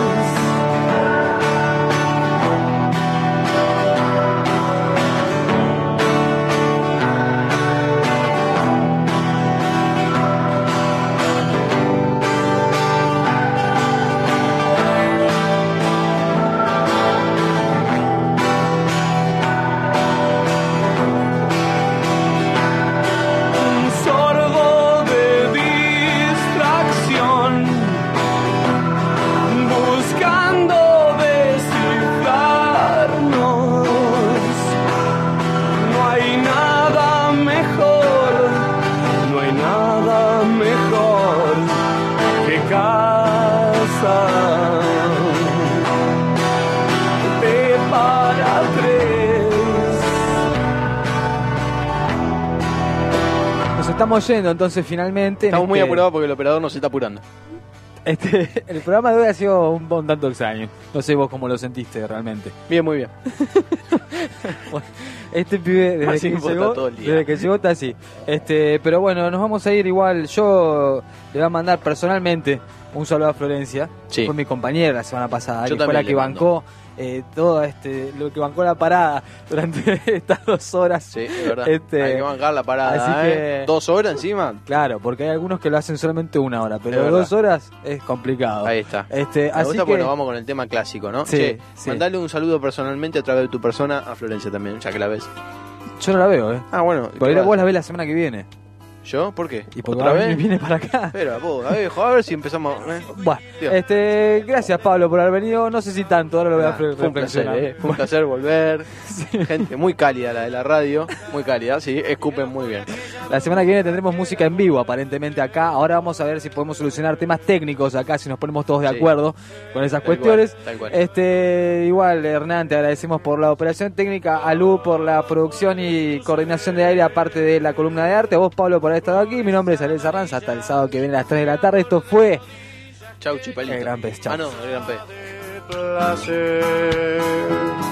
Estamos yendo entonces finalmente. Estamos este, muy apurados porque el operador nos está apurando. Este, el programa de hoy ha sido un, un tanto extraño. No sé vos cómo lo sentiste realmente. Bien, muy bien. Bueno, este pibe desde Así que vota llegó, todo el día. desde que llegó está así. Este, pero bueno, nos vamos a ir igual. Yo le voy a mandar personalmente un saludo a Florencia. Sí. Fue mi compañera la semana pasada, Yo que fue también la que le mando. bancó eh, todo este, lo que bancó la parada durante estas dos horas. Sí, es verdad. Este, Hay que bancar la parada. así ¿eh? que- Dos horas encima. Claro, porque hay algunos que lo hacen solamente una hora, pero Es verdad. dos horas es complicado. Ahí está. Este, Me así gusta que porque nos vamos con el tema clásico, ¿no? Sí, Che, sí. mandale un saludo personalmente a través de tu persona a Florencia también, ya que la ves. yo no la veo, ¿eh? Ah, bueno. Por ahí ¿qué vos vas? la ves la semana que viene. ¿Yo? ¿Por qué? Y porque ¿Otra va- vez? viene para acá. Espera, vos, a ver, a ver si empezamos. ¿eh? Bueno, Dios. este, gracias Pablo por haber venido. No sé si tanto, ahora lo voy a Ah, re- fue un placer, reflexionar. ¿eh? Fue un placer volver. Gente muy cálida la de la radio, muy cálida, sí, escupen muy bien. La semana que viene tendremos música en vivo, aparentemente acá. Ahora vamos a ver si podemos solucionar temas técnicos acá, si nos ponemos todos de Sí. acuerdo con esas Tal cuestiones. cual, tal cual. Este, igual, Hernán, te agradecemos por la operación técnica, a Lu por la producción y coordinación de aire, aparte de la columna de arte, a vos, Pablo, por haber estado aquí. Mi nombre es Ariel Sarranza, hasta el sábado que viene a las tres de la tarde. Esto fue Chau, chipalito. El Gran Pez, chau. Ah, no, el gran pez. placer.